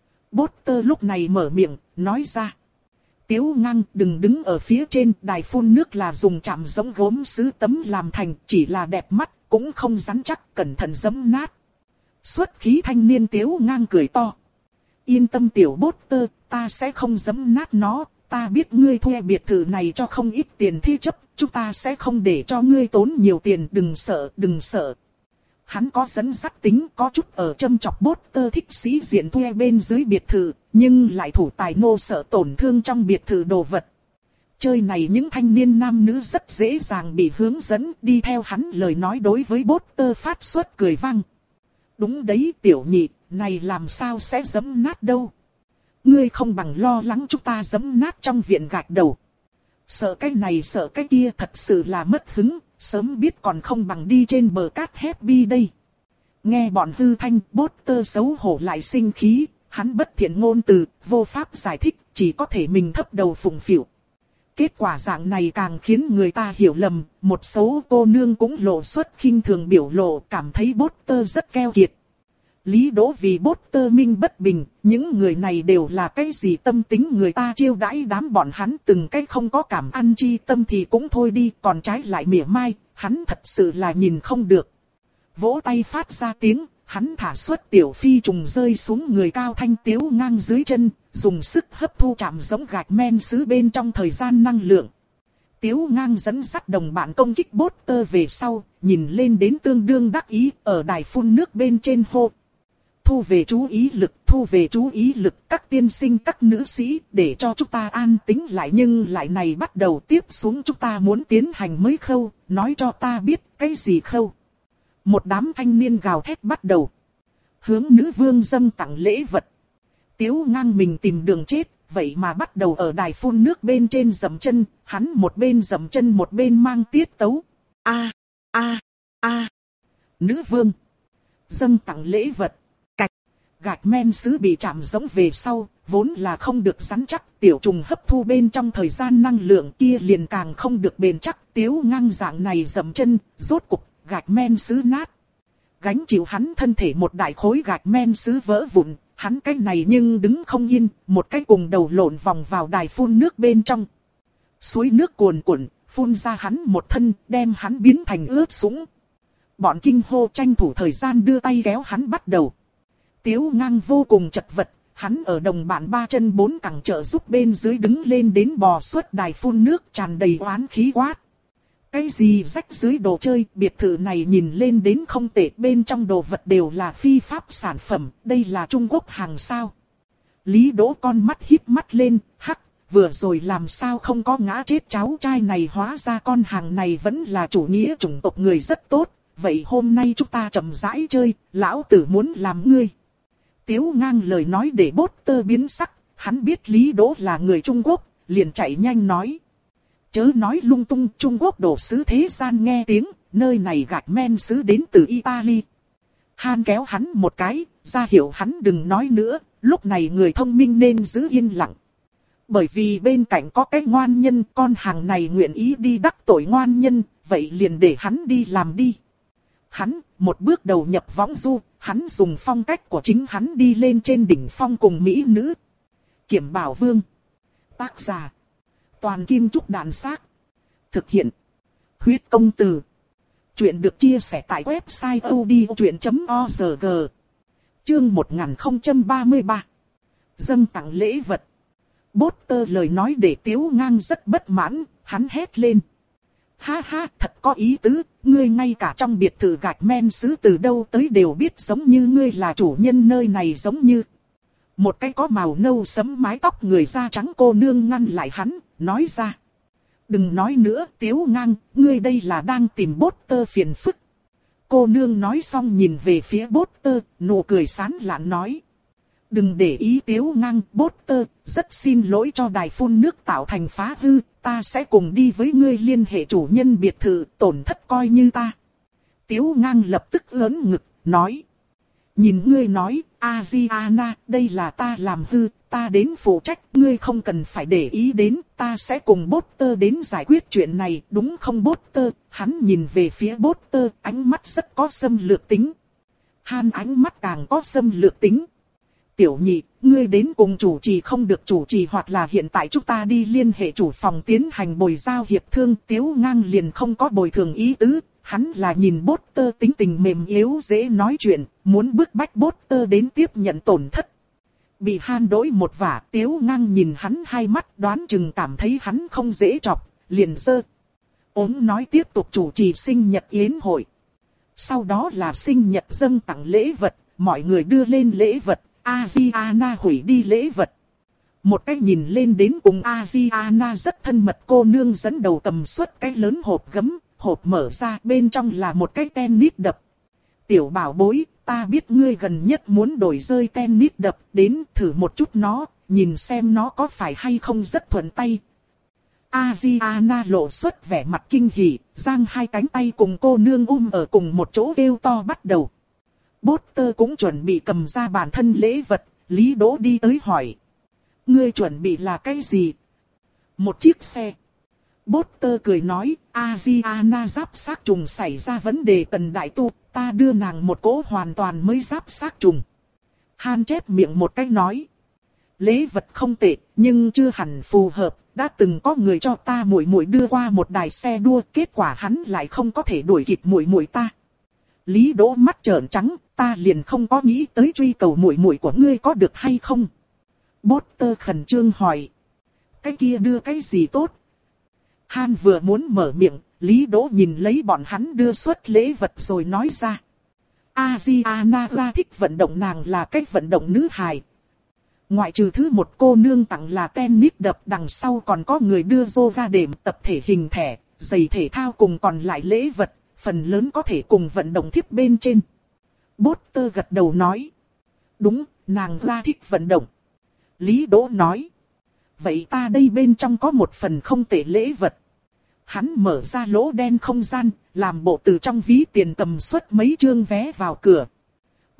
Potter lúc này mở miệng, nói ra. Tiếu Ngang, đừng đứng ở phía trên, đài phun nước là dùng chạm giống gốm sứ tấm làm thành, chỉ là đẹp mắt, cũng không rắn chắc, cẩn thận giẫm nát. Xuất khí thanh niên Tiếu Ngang cười to. Yên tâm tiểu Potter, ta sẽ không giẫm nát nó, ta biết ngươi thuê biệt thự này cho không ít tiền thế chấp, chúng ta sẽ không để cho ngươi tốn nhiều tiền, đừng sợ, đừng sợ. Hắn có dẫn dắt tính, có chút ở châm chọc Potter thích sĩ diện thuê bên dưới biệt thự, nhưng lại thủ tài nô sợ tổn thương trong biệt thự đồ vật. Chơi này những thanh niên nam nữ rất dễ dàng bị hướng dẫn, đi theo hắn lời nói đối với Potter phát xuất cười vang. Đúng đấy tiểu nhị, này làm sao sẽ giẫm nát đâu. Ngươi không bằng lo lắng chúng ta giẫm nát trong viện gạch đầu. Sợ cái này sợ cái kia, thật sự là mất hứng, sớm biết còn không bằng đi trên bờ cát Happy đây. Nghe bọn hư thanh, Potter xấu hổ lại sinh khí, hắn bất thiện ngôn từ, vô pháp giải thích, chỉ có thể mình thấp đầu phụng phịu. Kết quả dạng này càng khiến người ta hiểu lầm, một số cô nương cũng lộ xuất khinh thường biểu lộ, cảm thấy Potter rất keo kiệt. Lý Đỗ vì Potter minh bất bình, những người này đều là cái gì tâm tính, người ta chiêu đãi đám bọn hắn từng cái không có cảm ăn chi tâm thì cũng thôi đi, còn trái lại mỉa mai, hắn thật sự là nhìn không được. Vỗ tay phát ra tiếng, hắn thả xuất tiểu phi trùng rơi xuống người cao thanh Tiếu Ngang dưới chân, dùng sức hấp thu chạm giống gạch men sứ bên trong thời gian năng lượng. Tiếu Ngang dẫn dắt đồng bạn công kích Potter về sau, nhìn lên đến tương đương đắc ý, ở đài phun nước bên trên hô. Thu về chú ý lực, thu về chú ý lực, các tiên sinh các nữ sĩ, để cho chúng ta an tĩnh lại, nhưng lại này bắt đầu tiếp xuống chúng ta muốn tiến hành mới khâu, nói cho ta biết cái gì khâu. Một đám thanh niên gào thét bắt đầu. Hướng nữ vương dâng tặng lễ vật. Tiếu Ngang mình tìm đường chết, vậy mà bắt đầu ở đài phun nước bên trên dậm chân, hắn một bên dậm chân một bên mang tiết tấu. A, a, a. Nữ vương. Dâng tặng lễ vật. gạch men sứ bị chạm giống về sau, vốn là không được rắn chắc, tiểu trùng hấp thu bên trong thời gian năng lượng kia liền càng không được bền chắc, Tiếu Ngang dạng này dậm chân, rốt cục, gạch men sứ nát. Gánh chịu hắn thân thể một đại khối gạch men sứ vỡ vụn, hắn cái này nhưng đứng không yên, một cái cùng đầu lộn vòng vào đài phun nước bên trong. Suối nước cuồn cuộn, phun ra hắn một thân, đem hắn biến thành ướt sũng. Bọn kinh hô tranh thủ thời gian đưa tay kéo hắn bắt đầu. Tiếu Ngang vô cùng chật vật, hắn ở đồng bạn ba chân bốn cẳng trợ giúp bên dưới đứng lên đến bò suốt đài phun nước tràn đầy oán khí quát. Cái gì rách dưới đồ chơi, biệt thự này nhìn lên đến không tệ, bên trong đồ vật đều là phi pháp sản phẩm, đây là Trung Quốc hàng sao. Lý Đỗ con mắt híp mắt lên, hắc, vừa rồi làm sao không có ngã chết cháu trai này, hóa ra con hàng này vẫn là chủ nghĩa chủng tộc người rất tốt, vậy hôm nay chúng ta chậm rãi chơi, lão tử muốn làm ngươi. Tiếu Ngang lời nói để Potter biến sắc, hắn biết Lý Đỗ là người Trung Quốc, liền chạy nhanh nói. Chớ nói lung tung, Trung Quốc đồ sứ thế gian nghe tiếng, nơi này gạch men sứ đến từ Italy. Han kéo hắn một cái, ra hiệu hắn đừng nói nữa, lúc này người thông minh nên giữ yên lặng. Bởi vì bên cạnh có cái ngoan nhân, con hàng này nguyện ý đi đắc tội ngoan nhân, vậy liền để hắn đi làm đi. Hắn, một bước đầu nhập võng du, hắn dùng phong cách của chính hắn đi lên trên đỉnh phong cùng mỹ nữ. Kiểm Bảo Vương. Tác giả. Toàn Kim Trúc Đàn Xác. Thực hiện. Huyết Công Từ. Chuyện được chia sẻ tại website odchuyện chấm org. Chương một nghìn không trăm ba mươi ba. Dâng tặng lễ vật. Potter lời nói để Tiếu Ngang rất bất mãn, hắn hét lên. Ha ha, thật có ý tứ, ngươi ngay cả trong biệt thự gạch men sứ từ đâu tới đều biết, giống như ngươi là chủ nhân nơi này giống như. Một cái có màu nâu sẫm mái tóc người da trắng cô nương ngăn lại hắn, nói ra. Đừng nói nữa, Tiếu Ngang, ngươi đây là đang tìm Potter phiền phức. Cô nương nói xong nhìn về phía Potter, nụ cười sán lạn nói. Đừng để ý Tiếu Ngang, Potter, rất xin lỗi cho đài phun nước tạo thành phá hư, ta sẽ cùng đi với ngươi liên hệ chủ nhân biệt thự, tổn thất coi như ta. Tiếu Ngang lập tức ớn ngực, nói. Nhìn ngươi nói, Adriana, đây là ta làm hư, ta đến phụ trách, ngươi không cần phải để ý đến, ta sẽ cùng Potter đến giải quyết chuyện này, đúng không Potter? Hắn nhìn về phía Potter, ánh mắt rất có xâm lược tính. Han ánh mắt càng có xâm lược tính. Tiểu nhị, ngươi đến cùng chủ trì không được chủ trì, hoặc là hiện tại chúng ta đi liên hệ chủ phòng tiến hành bồi giao hiệp thương. Tiếu Ngang liền không có bồi thường ý tứ, hắn là nhìn Potter tính tình mềm yếu dễ nói chuyện, muốn bức bách Potter đến tiếp nhận tổn thất. Bị Han đối một vả, Tiếu Ngang nhìn hắn hai mắt, đoán chừng cảm thấy hắn không dễ chọc, liền giơ ống nói tiếp tục chủ trì sinh nhật yến hội. Sau đó là sinh nhật dâng tặng lễ vật, mọi người đưa lên lễ vật. Adriana hủy đi lễ vật. Một cái nhìn lên đến cùng Adriana rất thân mật cô nương dẫn đầu cầm suất cái lớn hộp gấm, hộp mở ra bên trong là một cái tennis đập. Tiểu bảo bối, ta biết ngươi gần nhất muốn đổi rơi tennis đập, đến thử một chút nó, nhìn xem nó có phải hay không rất thuận tay. Adriana lộ xuất vẻ mặt kinh hỉ, giang hai cánh tay cùng cô nương um ở cùng một chỗ kêu to bắt đầu. Potter cũng chuẩn bị cầm ra bản thân lễ vật, Lý Đỗ đi tới hỏi. Ngươi chuẩn bị là cái gì? Một chiếc xe. Potter cười nói, Adriana giáp xác trùng xảy ra vấn đề cần đại tu, ta đưa nàng một cỗ hoàn toàn mới giáp xác trùng. Han chép miệng một cách nói. Lễ vật không tệ, nhưng chưa hẳn phù hợp, đã từng có người cho ta muội muội đưa qua một đài xe đua, kết quả hắn lại không có thể đuổi kịp muội muội ta. Lý Đỗ mắt trợn trắng, ta liền không có nghĩ tới truy cầu muội muội của ngươi có được hay không. Potter khẩn trương hỏi. Cái kia đưa cái gì tốt? Han vừa muốn mở miệng, Lý Đỗ nhìn lấy bọn hắn đưa suất lễ vật rồi nói ra. Adriana ra thích vận động, nàng là cái vận động nữ hài. Ngoại trừ thứ một cô nương tặng là tennis đập, đằng sau còn có người đưa yoga đệm, tập thể hình thẻ, giày thể thao cùng còn lại lễ vật. Phần lớn có thể cùng vận động thiếp bên trên. Potter gật đầu nói. Đúng, nàng ra thích vận động. Lý Đỗ nói. Vậy ta đây bên trong có một phần không tệ lễ vật. Hắn mở ra lỗ đen không gian, làm bộ từ trong ví tiền cầm suất mấy chương vé vào cửa.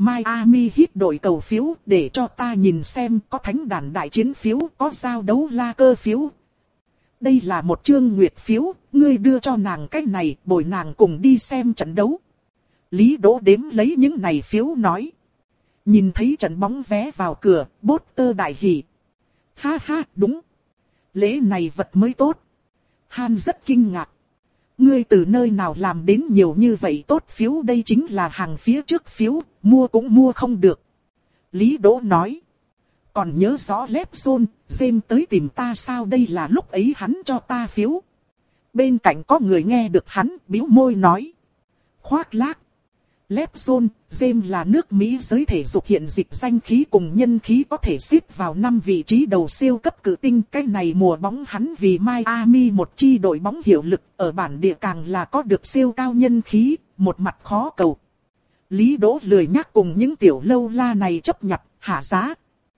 Miami Heat đổi cầu phiếu để cho ta nhìn xem có thánh đàn đại chiến phiếu, có giao đấu la cơ phiếu. Đây là một chương nguyệt phiếu, ngươi đưa cho nàng cái này, bồi nàng cùng đi xem trận đấu. Lý Đỗ đếm lấy những này phiếu nói. Nhìn thấy trận bóng vé vào cửa, Potter đại hỉ. Ha ha, đúng. Lễ này vật mới tốt. Han rất kinh ngạc. Ngươi từ nơi nào làm đến nhiều như vậy tốt phiếu, đây chính là hàng phía trước phiếu, mua cũng mua không được. Lý Đỗ nói. Còn nhớ rõ LeBron, James tới tìm ta sao, đây là lúc ấy hắn cho ta phiếu. Bên cạnh có người nghe được hắn, bĩu môi nói. Khoác lác. LeBron, James là nước Mỹ giới thể dục hiện dịch danh khí cùng nhân khí có thể xếp vào năm vị trí đầu siêu cấp cự tinh. Cái này mùa bóng hắn vì Miami một chi đội bóng hiệu lực, ở bản địa càng là có được siêu cao nhân khí, một mặt khó cầu. Lý Đỗ lười nhắc cùng những tiểu lâu la này chấp nhặt, hạ giá.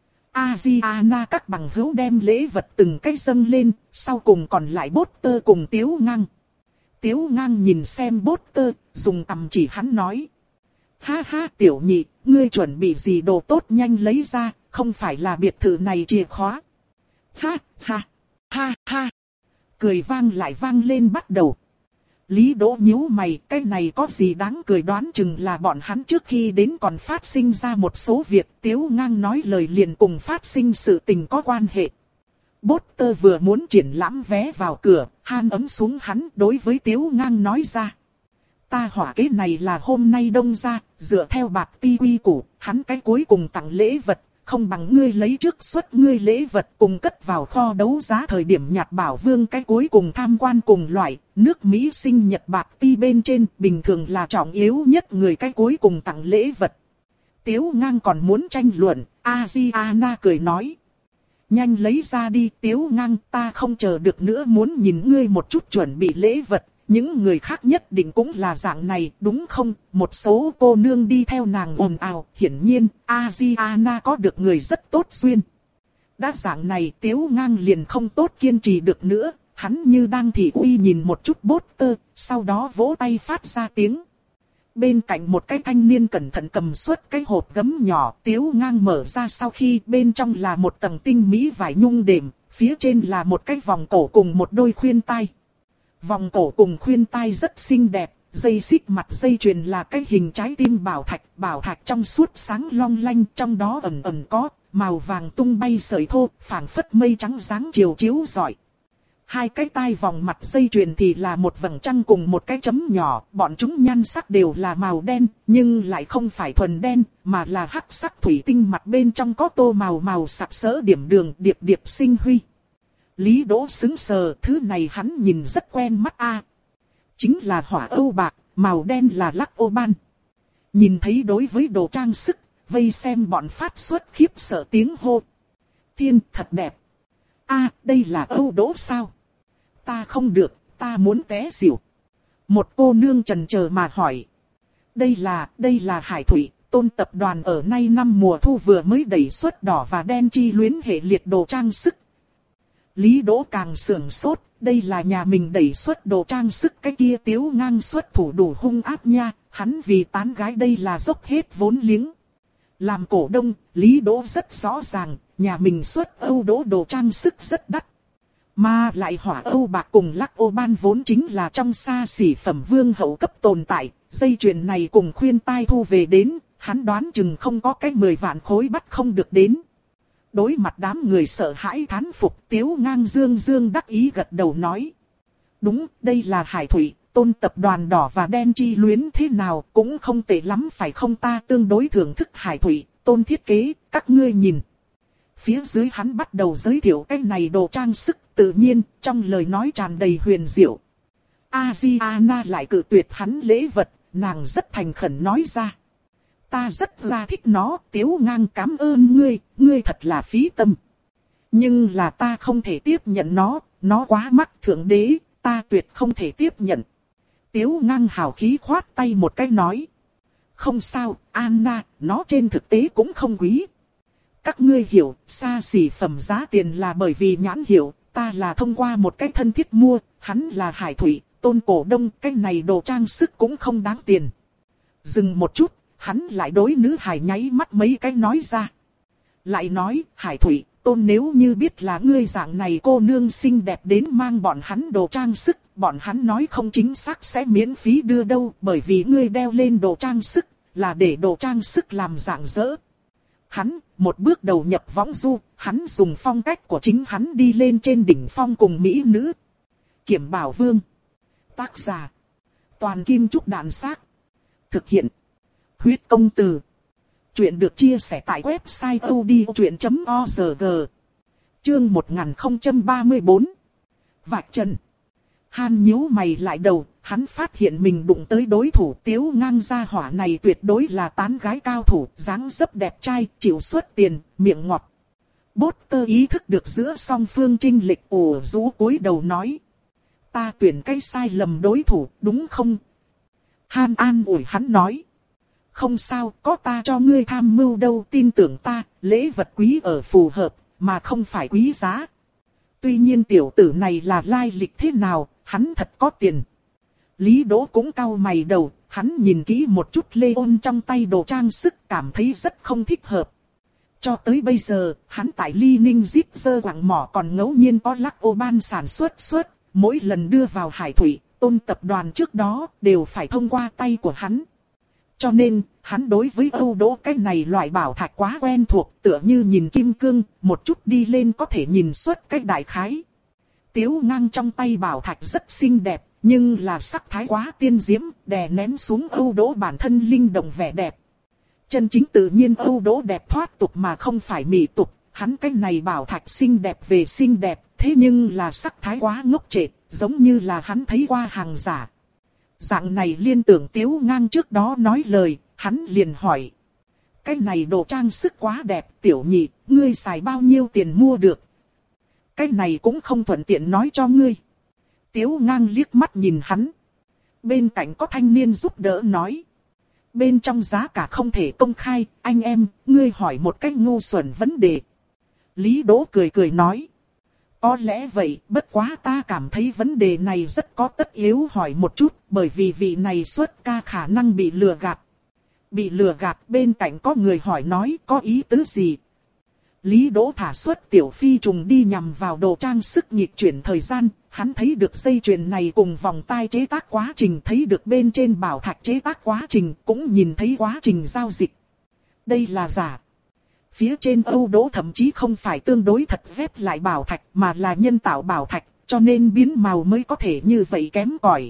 Adriana các bằng hữu đem lễ vật từng cái dâng lên, sau cùng còn lại Potter cùng Tiếu Ngang. Tiếu Ngang nhìn xem Potter, dùng tầm chỉ hắn nói. Ha ha tiểu nhị, ngươi chuẩn bị gì đồ tốt nhanh lấy ra, không phải là biệt thự này chìa khóa. Ha ha ha ha. Cười vang lại vang lên bắt đầu. Lý Đỗ nhíu mày, cái này có gì đáng cười, đoán chừng là bọn hắn trước khi đến còn phát sinh ra một số việc. Tiếu Ngang nói lời liền cùng phát sinh sự tình có quan hệ. Potter vừa muốn triển lãm vé vào cửa, Han ấm xuống hắn đối với Tiếu Ngang nói ra. Ta hỏa kế này là hôm nay đông ra, dựa theo bạc ti quy củ, hắn cái cuối cùng tặng lễ vật, không bằng ngươi lấy trước suất ngươi lễ vật cùng cất vào kho đấu giá thời điểm nhặt bảo vương cái cuối cùng tham quan cùng loại, nước Mỹ sinh nhật bạc ti bên trên, bình thường là trọng yếu nhất người cái cuối cùng tặng lễ vật. Tiếu Ngang còn muốn tranh luận, Adriana cười nói. Nhanh lấy ra đi Tiếu Ngang, ta không chờ được nữa muốn nhìn ngươi một chút chuẩn bị lễ vật. Những người khác nhất định cũng là dạng này, đúng không? Một số cô nương đi theo nàng ồn ào, hiển nhiên, Adriana có được người rất tốt duyên. Đã dạng này, Tiếu Ngang liền không tốt kiên trì được nữa, hắn như đang thị uy nhìn một chút Potter, sau đó vỗ tay phát ra tiếng. Bên cạnh một cái thanh niên cẩn thận cầm suốt cái hộp gấm nhỏ, Tiếu Ngang mở ra sau khi bên trong là một tầng tinh mỹ vải nhung đệm, phía trên là một cái vòng cổ cùng một đôi khuyên tai. Vòng cổ cùng khuyên tai rất xinh đẹp, dây xích mặt dây chuyền là cái hình trái tim bảo thạch, bảo thạch trong suốt sáng long lanh, trong đó ẩn ẩn có màu vàng tung bay sợi thô, phảng phất mây trắng dáng chiều chiếu rọi. Hai cái tai vòng mặt dây chuyền thì là một vầng trăng cùng một cái chấm nhỏ, bọn chúng nhan sắc đều là màu đen, nhưng lại không phải thuần đen, mà là hắc sắc thủy tinh, mặt bên trong có tô màu màu sặc sỡ điểm đường điệp điệp sinh huy. Lý Đỗ sững sờ, thứ này hắn nhìn rất quen mắt a. Chính là hỏa âu bạc, màu đen là lắc ô ban. Nhìn thấy đối với đồ trang sức, vây xem bọn phát xuất khiếp sợ tiếng hô. Thiên thật đẹp. A, đây là Âu Đỗ sao? Ta không được, ta muốn té xỉu. Một cô nương chần chờ mà hỏi. Đây là, đây là Hải Thụy, Tôn tập đoàn ở nay năm mùa thu vừa mới đẩy xuất đỏ và đen chi luyến hệ liệt đồ trang sức. Lý Đỗ càng sưởng sốt, đây là nhà mình đẩy xuất đồ trang sức, cái kia Tiếu Ngang xuất thủ đủ hung ác nha, hắn vì tán gái đây là dốc hết vốn liếng. Làm cổ đông, Lý Đỗ rất rõ ràng, nhà mình xuất Âu Đỗ đồ trang sức rất đắt. Mà lại hỏa Âu bạc cùng lắc ô ban vốn chính là trong xa xỉ phẩm vương hậu cấp tồn tại, dây chuyền này cùng khuyên tai thu về đến, hắn đoán chừng không có cái mười vạn khối bắt không được đến. Đối mặt đám người sợ hãi thán phục, Tiếu Ngang dương dương đắc ý gật đầu nói. Đúng, đây là Hải Thụy, Tôn tập đoàn đỏ và đen chi luyến thế nào cũng không tệ lắm phải không, ta tương đối thưởng thức Hải Thụy, Tôn thiết kế, các ngươi nhìn. Phía dưới hắn bắt đầu giới thiệu cái này đồ trang sức, tự nhiên, trong lời nói tràn đầy huyền diệu. Adriana lại cự tuyệt hắn lễ vật, nàng rất thành khẩn nói ra. Ta rất là thích nó, Tiếu Ngang cảm ơn ngươi, ngươi thật là phí tâm. Nhưng là ta không thể tiếp nhận nó, nó quá mắc, thượng đế, ta tuyệt không thể tiếp nhận. Tiếu Ngang hào khí khoát tay một cái nói. Không sao, Anna, nó trên thực tế cũng không quý. Các ngươi hiểu, xa xỉ phẩm giá tiền là bởi vì nhãn hiệu, ta là thông qua một cái thân thiết mua, hắn là Hải Thụy, Tôn cổ đông, cái này đồ trang sức cũng không đáng tiền. Dừng một chút, hắn lại đối nữ hài nháy mắt mấy cái nói ra. Lại nói, Hải Thụy, Tôn nếu như biết là ngươi dạng này cô nương xinh đẹp đến mang bọn hắn đồ trang sức, bọn hắn nói không chính xác sẽ miễn phí đưa đâu, bởi vì ngươi đeo lên đồ trang sức, là để đồ trang sức làm rạng rỡ. Hắn, một bước đầu nhập võng du, hắn dùng phong cách của chính hắn đi lên trên đỉnh phong cùng mỹ nữ. Kiểm Bảo Vương. Tác giả. Toàn Kim Trúc Đạn Xác. Thực hiện. Huyết Công Từ. Chuyện được chia sẻ tại website odchuyện chấm org. Chương một nghìn không trăm ba mươi tư. Vạch trần. Han nhíu mày lại đầu, hắn phát hiện mình đụng tới đối thủ Tiếu Ngang gia hỏa này tuyệt đối là tán gái cao thủ, dáng dấp đẹp trai, chịu xuất tiền, miệng ngọt. Bốt tơ ý thức được giữa song phương chênh lệch, ủ rũ cúi đầu nói. Ta tuyển cái sai lầm đối thủ, đúng không? Han an ủi hắn nói. Không sao, có ta cho ngươi tham mưu đâu, tin tưởng ta, lễ vật quý ở phù hợp, mà không phải quý giá. Tuy nhiên tiểu tử này là lai lịch thế nào, hắn thật có tiền. Lý Đỗ cũng cau mày đầu, hắn nhìn kỹ một chút Leon trong tay đồ trang sức, cảm thấy rất không thích hợp. Cho tới bây giờ, hắn tại Ly Ninh Zip dơ quặng mỏ còn ngẫu nhiên có lắc ô ban sản xuất xuất, mỗi lần đưa vào Hải Thụy, Tôn tập đoàn trước đó đều phải thông qua tay của hắn. Cho nên, hắn đối với Âu Đỗ cái này loại bảo thạch quá quen thuộc, tựa như nhìn kim cương, một chút đi lên có thể nhìn xuất cái đại khái. Tiếu Ngang trong tay bảo thạch rất xinh đẹp, nhưng là sắc thái quá tiên diễm, đè nén xuống Âu Đỗ bản thân linh động vẻ đẹp. Chân chính tự nhiên Âu Đỗ đẹp thoát tục mà không phải mỹ tục, hắn cái này bảo thạch xinh đẹp về xinh đẹp, thế nhưng là sắc thái quá ngốc trệ, giống như là hắn thấy qua hàng giả. Dạng này liên tưởng Tiếu Ngang trước đó nói lời, hắn liền hỏi. Cái này đồ trang sức quá đẹp, tiểu nhị, ngươi xài bao nhiêu tiền mua được? Cái này cũng không thuận tiện nói cho ngươi. Tiếu Ngang liếc mắt nhìn hắn. Bên cạnh có thanh niên giúp đỡ nói. Bên trong giá cả không thể công khai, anh em, ngươi hỏi một cách ngu xuẩn vấn đề. Lý Đỗ cười cười nói. Có lẽ vậy, bất quá ta cảm thấy vấn đề này rất có tất yếu hỏi một chút, bởi vì vị này xuất ca khả năng bị lừa gạt. Bị lừa gạt, bên cạnh có người hỏi nói có ý tứ gì? Lý Đỗ thả xuất tiểu phi trùng đi nhằm vào đồ trang sức nghịch chuyển thời gian, hắn thấy được dây chuyền này cùng vòng tai chế tác quá trình, thấy được bên trên bảo thạch chế tác quá trình, cũng nhìn thấy quá trình giao dịch. Đây là giả. Phía trên Âu Đỗ thậm chí không phải tương đối thật ghép lại bảo thạch mà là nhân tạo bảo thạch, cho nên biến màu mới có thể như vậy kém cỏi.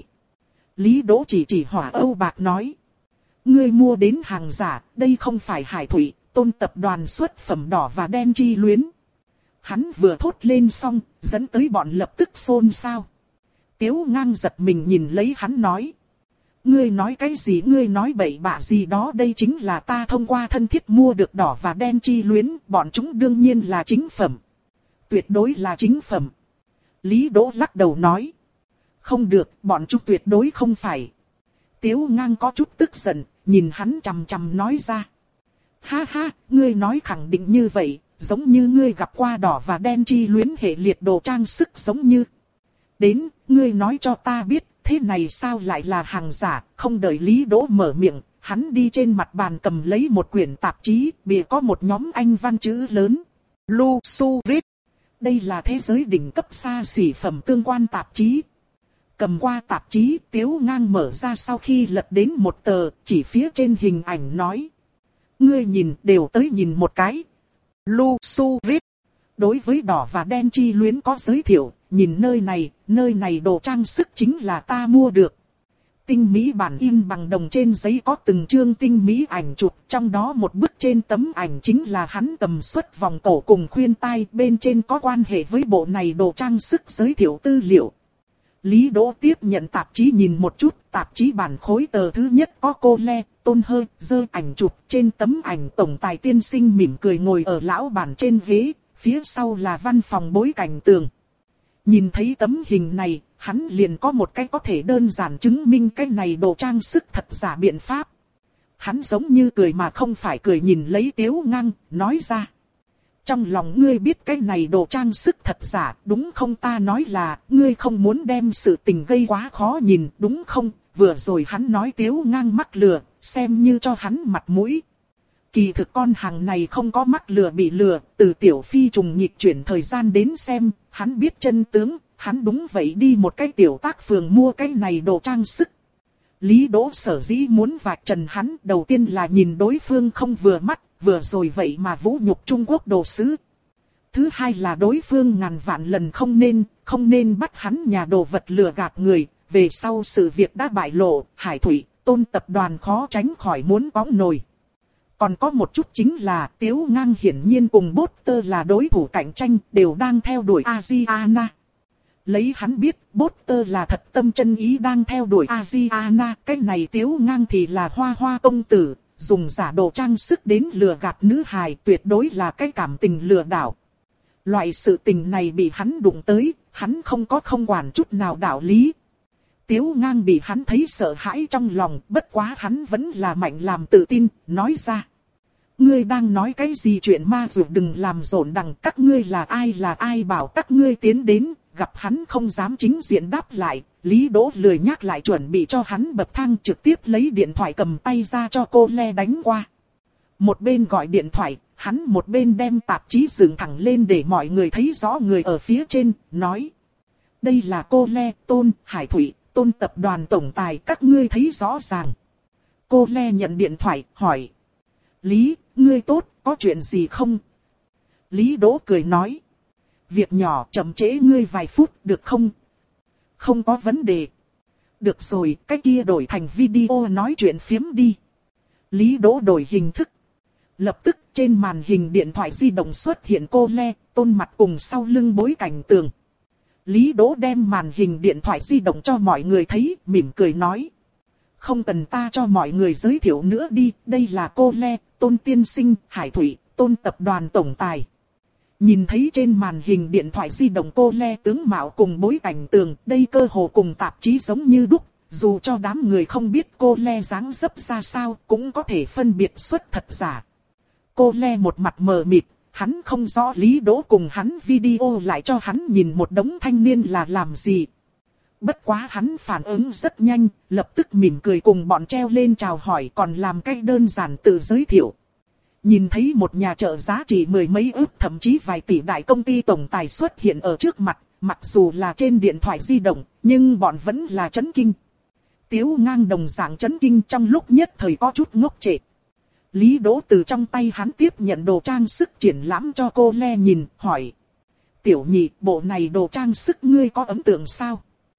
Lý Đỗ chỉ chỉ hỏa Âu Bạc nói. Ngươi mua đến hàng giả, đây không phải Hải Thụy, Tôn tập đoàn xuất phẩm đỏ và đen chi luyến. Hắn vừa thốt lên xong, dẫn tới bọn lập tức xôn xao. Tiếu Ngang giật mình nhìn lấy hắn nói. Ngươi nói cái gì, ngươi nói bậy bạ gì đó, đây chính là ta thông qua thân thiết mua được đỏ và đen chi luyến, bọn chúng đương nhiên là chính phẩm. Tuyệt đối là chính phẩm. Lý Đỗ lắc đầu nói. Không được, bọn chúng tuyệt đối không phải. Tiếu Ngang có chút tức giận, nhìn hắn chằm chằm nói ra. Ha ha, ngươi nói khẳng định như vậy, giống như ngươi gặp qua đỏ và đen chi luyến hệ liệt đồ trang sức giống như. Đến, ngươi nói cho ta biết, thế này sao lại là hàng giả? Không đợi Lý Đỗ mở miệng, hắn đi trên mặt bàn cầm lấy một quyển tạp chí, bìa có một nhóm anh văn chữ lớn. Luxury. Đây là thế giới đỉnh cấp xa xỉ phẩm tương quan tạp chí. Cầm qua tạp chí, Tiếu Ngang mở ra sau khi lật đến một tờ, chỉ phía trên hình ảnh nói. Ngươi nhìn, đều tới nhìn một cái. Luxury. Đối với đỏ và đen chi luyến có giới thiệu, nhìn nơi này, nơi này đồ trang sức chính là ta mua được. Tinh mỹ bản in bằng đồng trên giấy có từng chương tinh mỹ ảnh chụp, trong đó một bức trên tấm ảnh chính là hắn cầm xuất vòng cổ cùng khuyên tai, bên trên có quan hệ với bộ này đồ trang sức giới thiệu tư liệu. Lý Đỗ tiếp nhận tạp chí nhìn một chút, tạp chí bản khối tờ thứ nhất có cô Le, Tôn Hơ, dơ ảnh chụp, trên tấm ảnh tổng tài tiên sinh mỉm cười ngồi ở lão bản trên ghế, phía sau là văn phòng bối cảnh tường. Nhìn thấy tấm hình này, hắn liền có một cái có thể đơn giản chứng minh cái này đồ trang sức thật giả biện pháp. Hắn giống như cười mà không phải cười nhìn lấy Tiếu Ngang, nói ra. Trong lòng ngươi biết cái này đồ trang sức thật giả, đúng không? Ta nói là, ngươi không muốn đem sự tình gây quá khó nhìn, đúng không? vừa rồi hắn nói Tiếu Ngang mắc lừa, xem như cho hắn mặt mũi. Kỳ thực con hàng này không có mắc lừa bị lừa, từ Tiểu Phi trùng nhịp chuyển thời gian đến xem, hắn biết chân tướng, hắn đúng vậy đi một cái tiểu tác phường mua cái này đồ trang sức. Lý Đỗ sở dĩ muốn vạch trần hắn, đầu tiên là nhìn đối phương không vừa mắt, vừa rồi vậy mà vũ nhục Trung Quốc đồ sứ. Thứ hai là đối phương ngàn vạn lần không nên, không nên bắt hắn nhà đồ vật lừa gạt người, về sau sự việc đã bại lộ, Hải Thụy, Tôn tập đoàn khó tránh khỏi muốn bóng nồi. Còn có một chút chính là Tiếu Ngang hiển nhiên cùng Potter là đối thủ cạnh tranh, đều đang theo đuổi Asiana. Lấy hắn biết, Potter là thật tâm chân ý đang theo đuổi Asiana, cái này Tiếu Ngang thì là hoa hoa công tử, dùng giả đồ trang sức đến lừa gạt nữ hài, tuyệt đối là cái cảm tình lừa đảo. Loại sự tình này bị hắn đụng tới, hắn không có không quản chút nào đạo lý. Tiếu Ngang bị hắn thấy sợ hãi trong lòng, bất quá hắn vẫn là mạnh làm tự tin, nói ra. Ngươi đang nói cái gì chuyện ma dù đừng làm rộn đằng, các ngươi là ai là ai bảo các ngươi tiến đến, gặp hắn không dám chính diện đáp lại, Lý Đỗ lười nhắc lại chuẩn bị cho hắn bậc thang, trực tiếp lấy điện thoại cầm tay ra cho cô Le đánh qua. Một bên gọi điện thoại, hắn một bên đem tạp chí dựng thẳng lên để mọi người thấy rõ người ở phía trên, nói. Đây là cô Le, Tôn, Hải Thụy, Tôn tập đoàn tổng tài, các ngươi thấy rõ ràng. Cô Le nhận điện thoại, hỏi. Lý, ngươi tốt, có chuyện gì không? Lý Đỗ cười nói. Việc nhỏ, chậm trễ ngươi vài phút, được không? Không có vấn đề. Được rồi, cái kia đổi thành video nói chuyện phiếm đi. Lý Đỗ đổi hình thức. Lập tức trên màn hình điện thoại di động xuất hiện cô Le, Tôn mặt cùng sau lưng bối cảnh tường. Lý Đỗ đem màn hình điện thoại di động cho mọi người thấy, mỉm cười nói. Không cần ta cho mọi người giới thiệu nữa đi, đây là cô Le, Tôn tiên sinh, Hải Thụy, Tôn tập đoàn tổng tài. Nhìn thấy trên màn hình điện thoại di động cô Le tướng mạo cùng bối cảnh tường, đây cơ hồ cùng tạp chí giống như đúc, dù cho đám người không biết cô Le dáng dấp ra sao, cũng có thể phân biệt xuất thật giả. Cô Le một mặt mờ mịt, hắn không rõ Lý Đỗ cùng hắn video lại cho hắn nhìn một đống thanh niên là làm gì. Bất quá hắn phản ứng rất nhanh, lập tức mỉm cười cùng bọn treo lên chào hỏi, còn làm cách đơn giản tự giới thiệu. Nhìn thấy một nhà chợ giá trị mười mấy ức thậm chí vài tỷ đại công ty tổng tài xuất hiện ở trước mặt, mặc dù là trên điện thoại di động, nhưng bọn vẫn là chấn kinh. Tiếu Ngang đồng dạng chấn kinh, trong lúc nhất thời có chút ngốc trệ. Lý Đỗ từ trong tay hắn tiếp nhận đồ trang sức triển lãm cho cô Le nhìn, hỏi. Tiểu nhị, bộ này đồ trang sức ngươi có ấn tượng sao?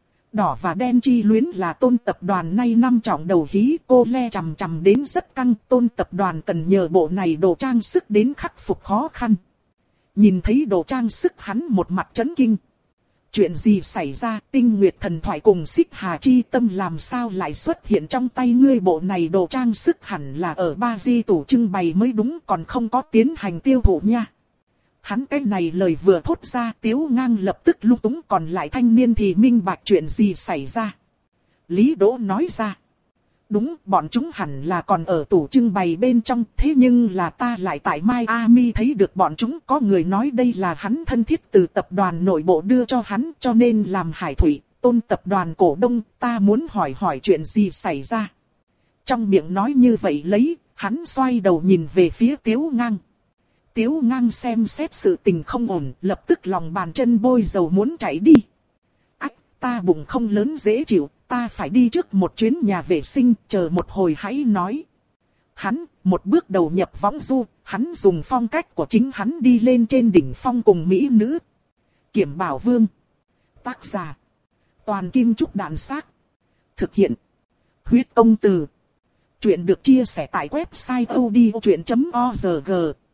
Đỏ và đen chi luyến là Tôn tập đoàn nay năm trọng đầu hí, cô Le chằm chằm đến rất căng, Tôn tập đoàn cần nhờ bộ này đồ trang sức đến khắc phục khó khăn. Nhìn thấy đồ trang sức hắn một mặt chấn kinh. Chuyện gì xảy ra, Tinh Nguyệt thần thoại cùng Xích Hà chi tâm làm sao lại xuất hiện trong tay ngươi, bộ này đồ trang sức hẳn là ở Ba Di tủ trưng bày mới đúng, còn không có tiến hành tiêu thụ nha. Hắn cái này lời vừa thốt ra, Tiếu Ngang lập tức lung túng, còn lại thanh niên thì minh bạch chuyện gì xảy ra. Lý Đỗ nói ra. Đúng, bọn chúng hẳn là còn ở tủ trưng bày bên trong, thế nhưng là ta lại tại Miami thấy được bọn chúng, có người nói đây là hắn thân thiết từ tập đoàn nội bộ đưa cho hắn, cho nên làm Hải Thụy, Tôn tập đoàn cổ đông, ta muốn hỏi hỏi chuyện gì xảy ra. Trong miệng nói như vậy lấy, hắn xoay đầu nhìn về phía Tiếu Ngang. Tiếu Ngang xem xét sự tình không ổn, lập tức lòng bàn chân bôi dầu muốn chạy đi. Ách, ta bụng không lớn dễ chịu, ta phải đi trước một chuyến nhà vệ sinh, chờ một hồi hãy nói. Hắn, một bước đầu nhập võng du, hắn dùng phong cách của chính hắn đi lên trên đỉnh phong cùng mỹ nữ. Kiểm Bảo Vương. Tác giả. Toàn Kim Trúc Đạn Xác. Thực hiện. Huyết Công Từ. Chuyện được chia sẻ tại website odchuyện chấm org.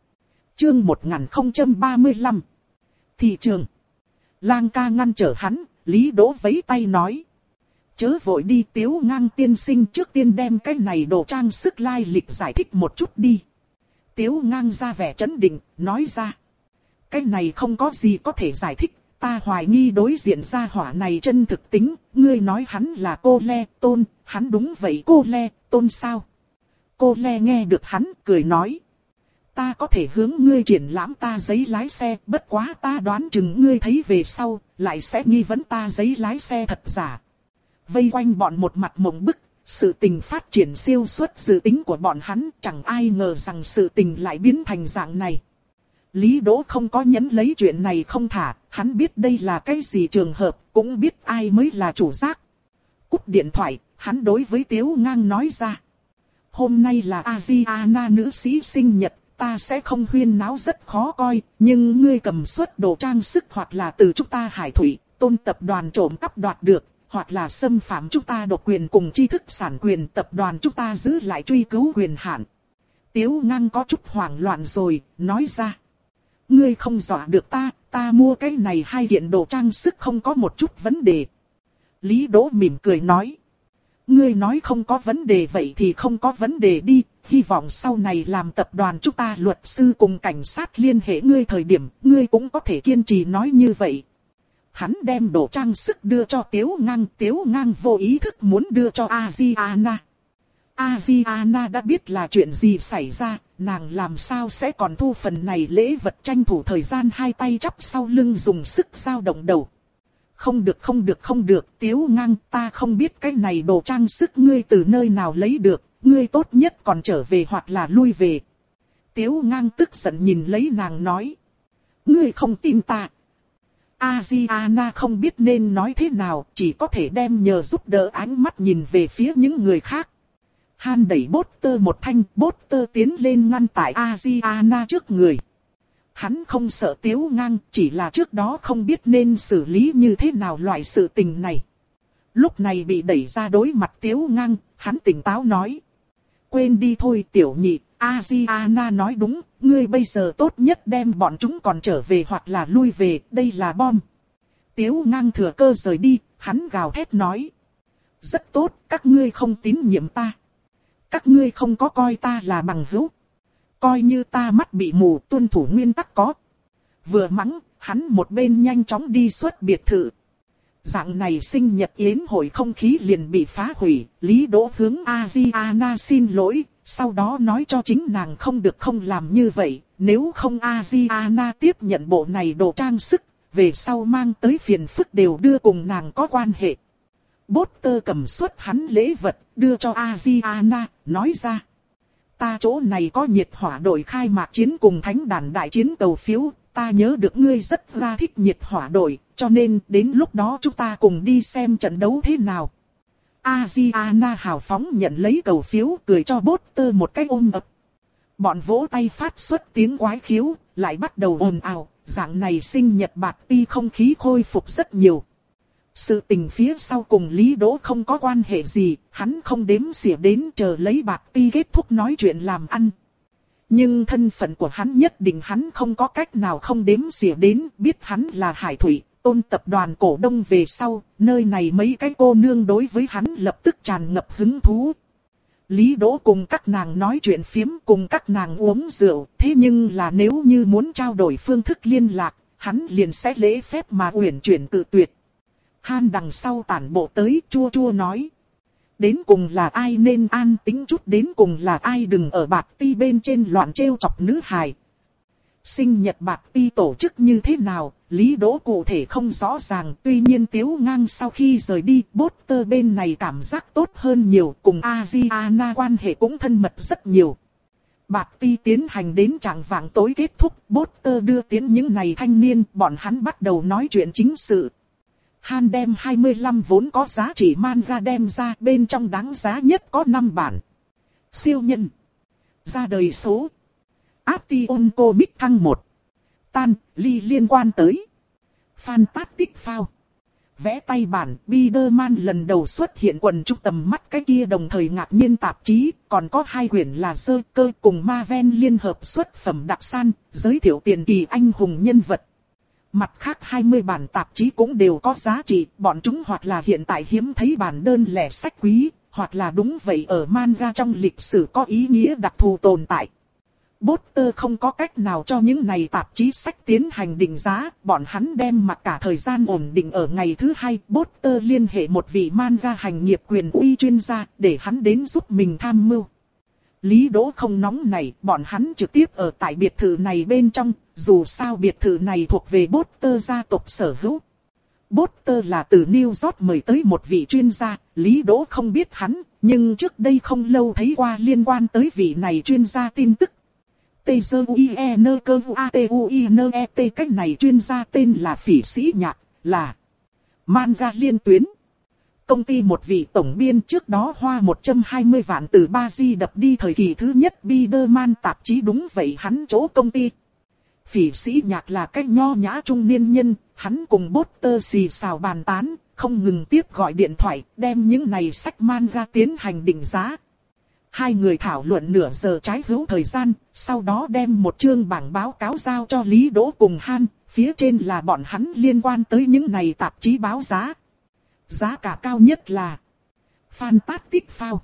Chương một nghìn không trăm ba mươi lăm. Thị trường. Lang ca ngăn trở hắn, Lý Đỗ vẫy tay nói. Chớ vội đi, Tiếu Ngang tiên sinh, trước tiên đem cái này đồ trang sức lai lịch giải thích một chút đi. Tiếu Ngang ra vẻ trấn định, nói ra. Cái này không có gì có thể giải thích, ta hoài nghi đối diện gia hỏa này chân thực tính, ngươi nói hắn là cô Le, Tôn, hắn đúng vậy cô Le, Tôn sao? Cô Le nghe được hắn, cười nói. Ta có thể hướng ngươi triển lãm ta giấy lái xe, bất quá ta đoán chừng ngươi thấy về sau, lại sẽ nghi vấn ta giấy lái xe thật giả. Vây quanh bọn một mặt mộng bức, sự tình phát triển siêu xuất dự tính của bọn hắn, chẳng ai ngờ rằng sự tình lại biến thành dạng này. Lý Đỗ không có nhấn lấy chuyện này không thả, hắn biết đây là cái gì trường hợp, cũng biết ai mới là chủ giác. Cúp điện thoại, hắn đối với Tiếu Ngang nói ra. Hôm nay là Aziana nữ sĩ sinh nhật, ta sẽ không huyên náo rất khó coi, nhưng ngươi cầm suất đồ trang sức hoặc là từ chúng ta Hải Thủy, Tôn tập đoàn trộm cắp đoạt được, hoặc là xâm phạm chúng ta độc quyền cùng tri thức sản quyền, tập đoàn chúng ta giữ lại truy cứu quyền hạn. Tiếu Ngang có chút hoảng loạn rồi, nói ra. Ngươi không dọa được ta, ta mua cái này hai kiện đồ trang sức không có một chút vấn đề. Lý Đỗ mỉm cười nói. Ngươi nói không có vấn đề vậy thì không có vấn đề đi, hy vọng sau này làm tập đoàn chúng ta luật sư cùng cảnh sát liên hệ ngươi thời điểm, ngươi cũng có thể kiên trì nói như vậy. Hắn đem đồ trang sức đưa cho Tiếu Ngang, Tiếu Ngang vô ý thức muốn đưa cho Aziana. Aziana đã biết là chuyện gì xảy ra, nàng làm sao sẽ còn thu phần này lễ vật, tranh thủ thời gian hai tay chắp sau lưng dùng sức dao động đầu. Không được không được không được, Tiếu Ngang, ta không biết cái này đồ trang sức ngươi từ nơi nào lấy được, ngươi tốt nhất còn trở về hoặc là lui về. Tiếu Ngang tức giận nhìn lấy nàng nói. Ngươi không tin ta. Aziana không biết nên nói thế nào, chỉ có thể đem nhờ giúp đỡ ánh mắt nhìn về phía những người khác. Han đẩy Potter một thanh, Potter tiến lên ngăn tại Aziana trước người. Hắn không sợ Tiếu Ngang, chỉ là trước đó không biết nên xử lý như thế nào loại sự tình này. Lúc này bị đẩy ra đối mặt Tiếu Ngang, hắn tỉnh táo nói. Quên đi thôi tiểu nhị, Aziana nói đúng, ngươi bây giờ tốt nhất đem bọn chúng còn trở về hoặc là lui về, đây là bom. Tiếu Ngang thừa cơ rời đi, hắn gào thét nói. Rất tốt, các ngươi không tín nhiệm ta. Các ngươi không có coi ta là bằng hữu. Coi như ta mắt bị mù, tuân thủ nguyên tắc có. Vừa mắng, hắn một bên nhanh chóng đi xuất biệt thự. Dạng này sinh nhật yến hội không khí liền bị phá hủy, Lý Đỗ hướng Aziana xin lỗi, sau đó nói cho chính nàng không được không làm như vậy, nếu không Aziana tiếp nhận bộ này đồ trang sức, về sau mang tới phiền phức đều đưa cùng nàng có quan hệ. Potter cầm suất hắn lễ vật, đưa cho Aziana, nói ra. Ta chỗ này có nhiệt hỏa đội khai mạc chiến cùng thánh đàn đại chiến cầu phiếu, ta nhớ được ngươi rất là thích nhiệt hỏa đội, cho nên đến lúc đó chúng ta cùng đi xem trận đấu thế nào. Aziana hào phóng nhận lấy cầu phiếu, cười cho Potter một cái ôm ập. Bọn vỗ tay phát xuất tiếng quái khiếu, lại bắt đầu ồn ào, dạng này sinh nhật party không khí khôi phục rất nhiều. Sự tình phía sau cùng Lý Đỗ không có quan hệ gì, hắn không đếm xỉa đến chờ lấy party kết thúc nói chuyện làm ăn. Nhưng thân phận của hắn nhất định hắn không có cách nào không đếm xỉa đến, biết hắn là Hải Thủy, Tôn tập đoàn cổ đông về sau, nơi này mấy cái cô nương đối với hắn lập tức tràn ngập hứng thú. Lý Đỗ cùng các nàng nói chuyện phiếm, cùng các nàng uống rượu, thế nhưng là nếu như muốn trao đổi phương thức liên lạc, hắn liền sẽ lễ phép mà uyển chuyển cự tuyệt. Han đằng sau tản bộ tới, chua chua nói. Đến cùng là ai nên an tĩnh chút, đến cùng là ai đừng ở party bên trên loạn trêu chọc nữ hài. Sinh nhật party tổ chức như thế nào, Lý Đỗ cụ thể không rõ ràng, tuy nhiên Tiếu Ngang sau khi rời đi, Potter bên này cảm giác tốt hơn nhiều, cùng Aziana quan hệ cũng thân mật rất nhiều. Party tiến hành đến trạng vạng tối kết thúc, Potter đưa tiến những này thanh niên, bọn hắn bắt đầu nói chuyện chính sự. Han đem hai mươi lăm vốn có giá trị manga đem ra, bên trong đáng giá nhất có năm bản. Siêu nhân. Ra đời số. Action Comics thăng một. Tan, ly liên quan tới. Fantastic Four. Vẽ tay bản, Spider-Man lần đầu xuất hiện quần chúng tầm mắt cái kia đồng thời ngạc nhiên tạp chí, còn có hai quyển là Sơ Cơ cùng Marvel liên hợp xuất phẩm đặc san, giới thiệu tiền kỳ anh hùng nhân vật. Mặt khác hai mươi bản tạp chí cũng đều có giá trị, bọn chúng hoặc là hiện tại hiếm thấy bản đơn lẻ sách quý, hoặc là đúng vậy ở manga trong lịch sử có ý nghĩa đặc thù tồn tại. Potter không có cách nào cho những này tạp chí sách tiến hành định giá, bọn hắn đem mặc cả thời gian ổn định ở ngày thứ hai. Potter liên hệ một vị manga hành nghiệp quyền uy chuyên gia để hắn đến giúp mình tham mưu. Lý Đỗ không nóng này, bọn hắn trực tiếp ở tại biệt thự này bên trong, dù sao biệt thự này thuộc về Potter gia tộc sở hữu. Potter là từ New York mời tới một vị chuyên gia, Lý Đỗ không biết hắn, nhưng trước đây không lâu thấy qua liên quan tới vị này chuyên gia tin tức. T Z U I E N K U A T U I N E T cách này chuyên gia tên là Phỉ Sĩ Nhạc, là manga liên tuyến. Công ty một vị tổng biên trước đó hoa một trăm hai mươi vạn từ ba di đập đi thời kỳ thứ nhất Biderman tạp chí, đúng vậy hắn chỗ công ty. Phỉ Sĩ Nhạc là cái nho nhã trung niên nhân, hắn cùng Potter xì xào bàn tán, không ngừng tiếp gọi điện thoại, đem những này sách manga tiến hành định giá. Hai người thảo luận nửa giờ trái hữu thời gian, sau đó đem một chương bảng báo cáo giao cho Lý Đỗ cùng Han, phía trên là bọn hắn liên quan tới những này tạp chí báo giá. Giá cả cao nhất là Fantastic Four.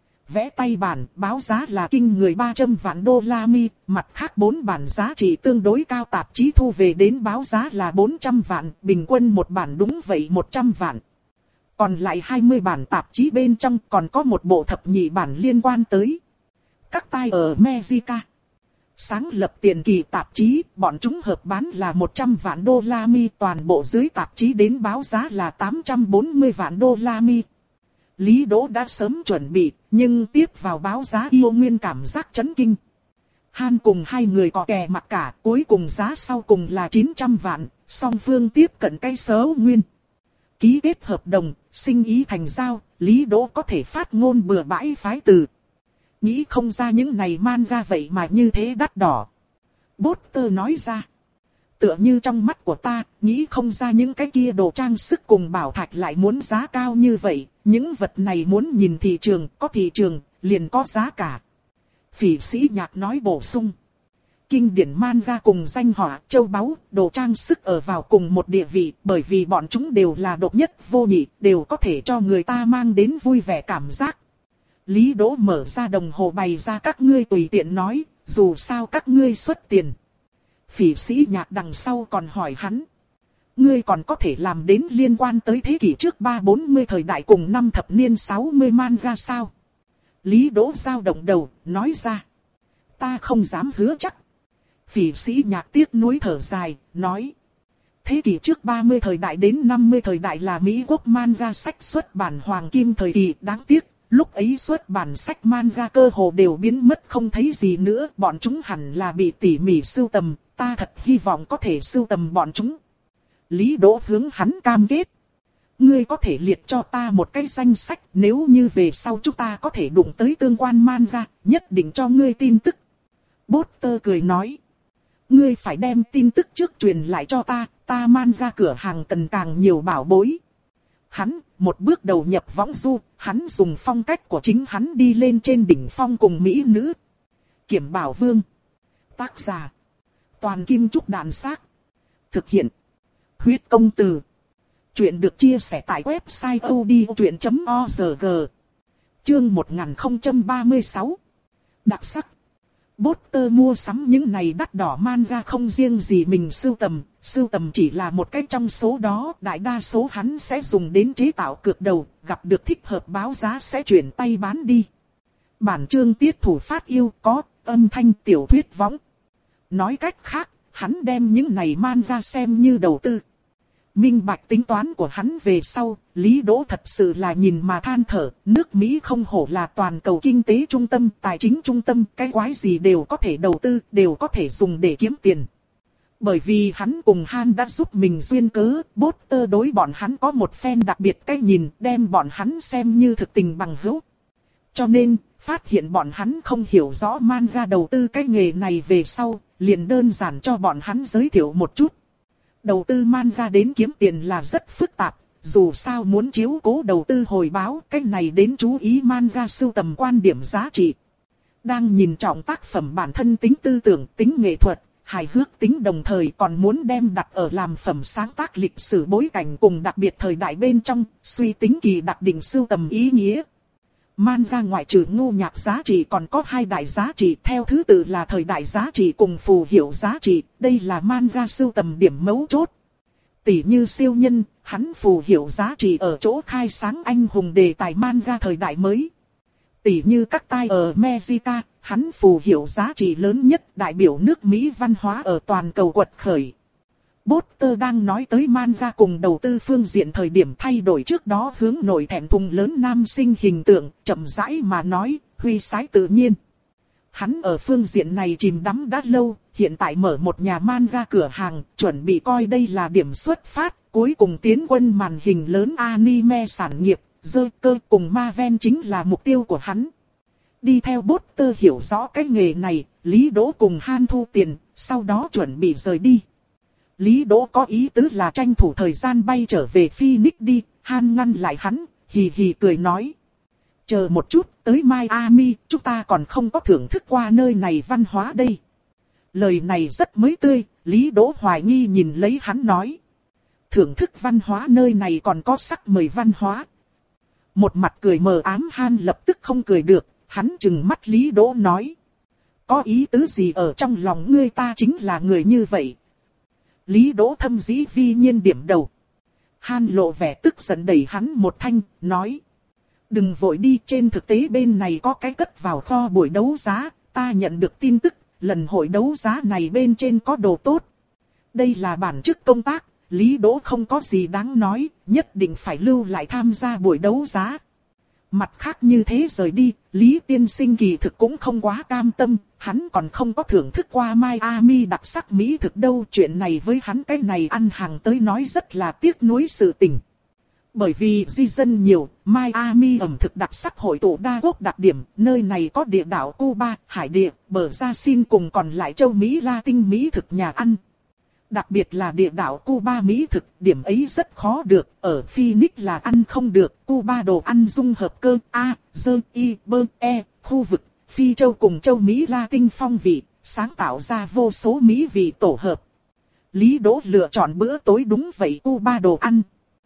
Vẽ tay bản, báo giá là kinh người ba trăm vạn đô la mi, mặt khác bốn bản giá trị tương đối cao tạp chí thu về đến báo giá là bốn trăm vạn, bình quân một bản đúng vậy một trăm vạn. Còn lại hai mươi bản tạp chí bên trong còn có một bộ thập nhị bản liên quan tới các tai ở America. Sáng lập tiền kỳ tạp chí, bọn chúng hợp bán là một trăm vạn đô la mi, toàn bộ dưới tạp chí đến báo giá là tám trăm bốn mươi vạn đô la mi. Lý Đỗ đã sớm chuẩn bị, nhưng tiếp vào báo giá yêu nguyên cảm giác chấn kinh. Han cùng hai người có kè mặt cả, cuối cùng giá sau cùng là chín trăm vạn, song phương tiếp cận cái số nguyên. Ký kết hợp đồng, sinh ý thành giao, Lý Đỗ có thể phát ngôn bừa bãi phái từ. Nghĩ không ra những này manga vậy mà như thế đắt đỏ. Potter nói ra. Tựa như trong mắt của ta, nghĩ không ra những cái kia đồ trang sức cùng bảo thạch lại muốn giá cao như vậy. Những vật này muốn nhìn thị trường, có thị trường, liền có giá cả. Phỉ Sĩ Nhạc nói bổ sung. Kinh điển manga cùng danh họa, châu báu, đồ trang sức ở vào cùng một địa vị, bởi vì bọn chúng đều là độc nhất vô nhị, đều có thể cho người ta mang đến vui vẻ cảm giác. Lý Đỗ mở ra đồng hồ bày ra các ngươi tùy tiện nói, dù sao các ngươi xuất tiền. Phỉ Sĩ Nhạc đằng sau còn hỏi hắn. Ngươi còn có thể làm đến liên quan tới thế kỷ trước ba bốn mươi thời đại cùng năm thập niên sáu mươi manga sao? Lý Đỗ dao động đầu, nói ra. Ta không dám hứa chắc. Phỉ Sĩ Nhạc tiếc nuối thở dài, nói. Thế kỷ trước ba mươi thời đại đến năm mươi thời đại là Mỹ quốc manga sách xuất bản hoàng kim thời kỳ, đáng tiếc. Lúc ấy xuất bản sách manga cơ hồ đều biến mất không thấy gì nữa, bọn chúng hẳn là bị tỉ mỉ sưu tầm, ta thật hy vọng có thể sưu tầm bọn chúng. Lý Đỗ hướng hắn cam kết. Ngươi có thể liệt cho ta một cái danh sách, nếu như về sau chúng ta có thể đụng tới tương quan manga, nhất định cho ngươi tin tức. Potter cười nói. Ngươi phải đem tin tức trước truyền lại cho ta, ta manga cửa hàng cần càng nhiều bảo bối. Hắn, một bước đầu nhập võng du, hắn dùng phong cách của chính hắn đi lên trên đỉnh phong cùng mỹ nữ. Kiểm Bảo Vương. Tác giả. Toàn Kim Trúc Đàn Xác. Thực hiện. Huyết Công Từ. Chuyện được chia sẻ tại website odchuyện chấm org. Chương một nghìn không trăm ba mươi sáu. Đặc sắc. Potter mua sắm những này đắt đỏ manga không riêng gì mình sưu tầm, sưu tầm chỉ là một cách trong số đó, đại đa số hắn sẽ dùng đến chế tạo cược đầu, gặp được thích hợp báo giá sẽ chuyển tay bán đi. Bản chương tiết thủ phát yêu có, âm thanh tiểu thuyết võng. Nói cách khác, hắn đem những này manga xem như đầu tư. Minh bạch tính toán của hắn về sau, Lý Đỗ thật sự là nhìn mà than thở, nước Mỹ không hổ là toàn cầu kinh tế trung tâm, tài chính trung tâm, cái quái gì đều có thể đầu tư, đều có thể dùng để kiếm tiền. Bởi vì hắn cùng Han đã giúp mình duyên cớ, Potter đối bọn hắn có một phen đặc biệt cái nhìn, đem bọn hắn xem như thực tình bằng hữu. Cho nên, phát hiện bọn hắn không hiểu rõ manga đầu tư cái nghề này về sau, liền đơn giản cho bọn hắn giới thiệu một chút. Đầu tư manga đến kiếm tiền là rất phức tạp, dù sao muốn chiếu cố đầu tư hồi báo, cái này đến chú ý manga sưu tầm quan điểm giá trị. Đang nhìn trọng tác phẩm bản thân tính tư tưởng, tính nghệ thuật, hài hước tính đồng thời còn muốn đem đặt ở làm phẩm sáng tác lịch sử bối cảnh cùng đặc biệt thời đại bên trong, suy tính kỳ đặc định sưu tầm ý nghĩa. Manga ngoại trừ ngu nhạc giá trị còn có hai đại giá trị, theo thứ tự là thời đại giá trị cùng phù hiệu giá trị, đây là manga sưu tầm điểm mấu chốt. Tỷ như siêu nhân, hắn phù hiệu giá trị ở chỗ khai sáng anh hùng đề tài manga thời đại mới. Tỷ như các tai ở America, hắn phù hiệu giá trị lớn nhất đại biểu nước Mỹ văn hóa ở toàn cầu quật khởi. Potter đang nói tới manga cùng đầu tư phương diện thời điểm thay đổi trước đó hướng nổi thẹn thùng lớn nam sinh hình tượng, chậm rãi mà nói, huy sái tự nhiên. Hắn ở phương diện này chìm đắm đã lâu, hiện tại mở một nhà manga cửa hàng, chuẩn bị coi đây là điểm xuất phát, cuối cùng tiến quân màn hình lớn anime sản nghiệp, dơ cơ cùng Marvel chính là mục tiêu của hắn. Đi theo Potter hiểu rõ cái nghề này, Lý Đỗ cùng Han thu tiền, sau đó chuẩn bị rời đi. Lý Đỗ có ý tứ là tranh thủ thời gian bay trở về Phoenix đi, Han ngăn lại hắn, hì hì cười nói. Chờ một chút, tới Miami, chúng ta còn không có thưởng thức qua nơi này văn hóa đây. Lời này rất mới tươi, Lý Đỗ hoài nghi nhìn lấy hắn nói. Thưởng thức văn hóa nơi này còn có sắc mời văn hóa. Một mặt cười mờ ám Han lập tức không cười được, hắn trừng mắt Lý Đỗ nói. Có ý tứ gì ở trong lòng ngươi, ta chính là người như vậy. Lý Đỗ thâm dĩ vi nhiên điểm đầu. Han lộ vẻ tức giận đẩy hắn một thanh, nói. Đừng vội đi, trên thực tế bên này có cái cất vào kho buổi đấu giá, ta nhận được tin tức, lần hội đấu giá này bên trên có đồ tốt. Đây là bản chức công tác, Lý Đỗ không có gì đáng nói, nhất định phải lưu lại tham gia buổi đấu giá. Mặt khác như thế rời đi, Lý tiên sinh kỳ thực cũng không quá cam tâm, hắn còn không có thưởng thức qua Miami đặc sắc mỹ thực đâu. Chuyện này với hắn cái này ăn hàng tới nói rất là tiếc nuối sự tình. Bởi vì di dân nhiều, Miami ẩm thực đặc sắc hội tụ đa quốc đặc điểm, nơi này có địa đảo Cuba, hải địa, bờ Gia Xin cùng còn lại châu Mỹ Latin mỹ thực nhà ăn. Đặc biệt là địa đảo Cuba mỹ thực, điểm ấy rất khó được, ở Phoenix là ăn không được, Cuba đồ ăn dung hợp cơ A, dơ, y, bơ, e, khu vực, Phi châu cùng châu Mỹ Latin phong vị, sáng tạo ra vô số mỹ vị tổ hợp. Lý Đỗ lựa chọn bữa tối đúng vậy, Cuba đồ ăn.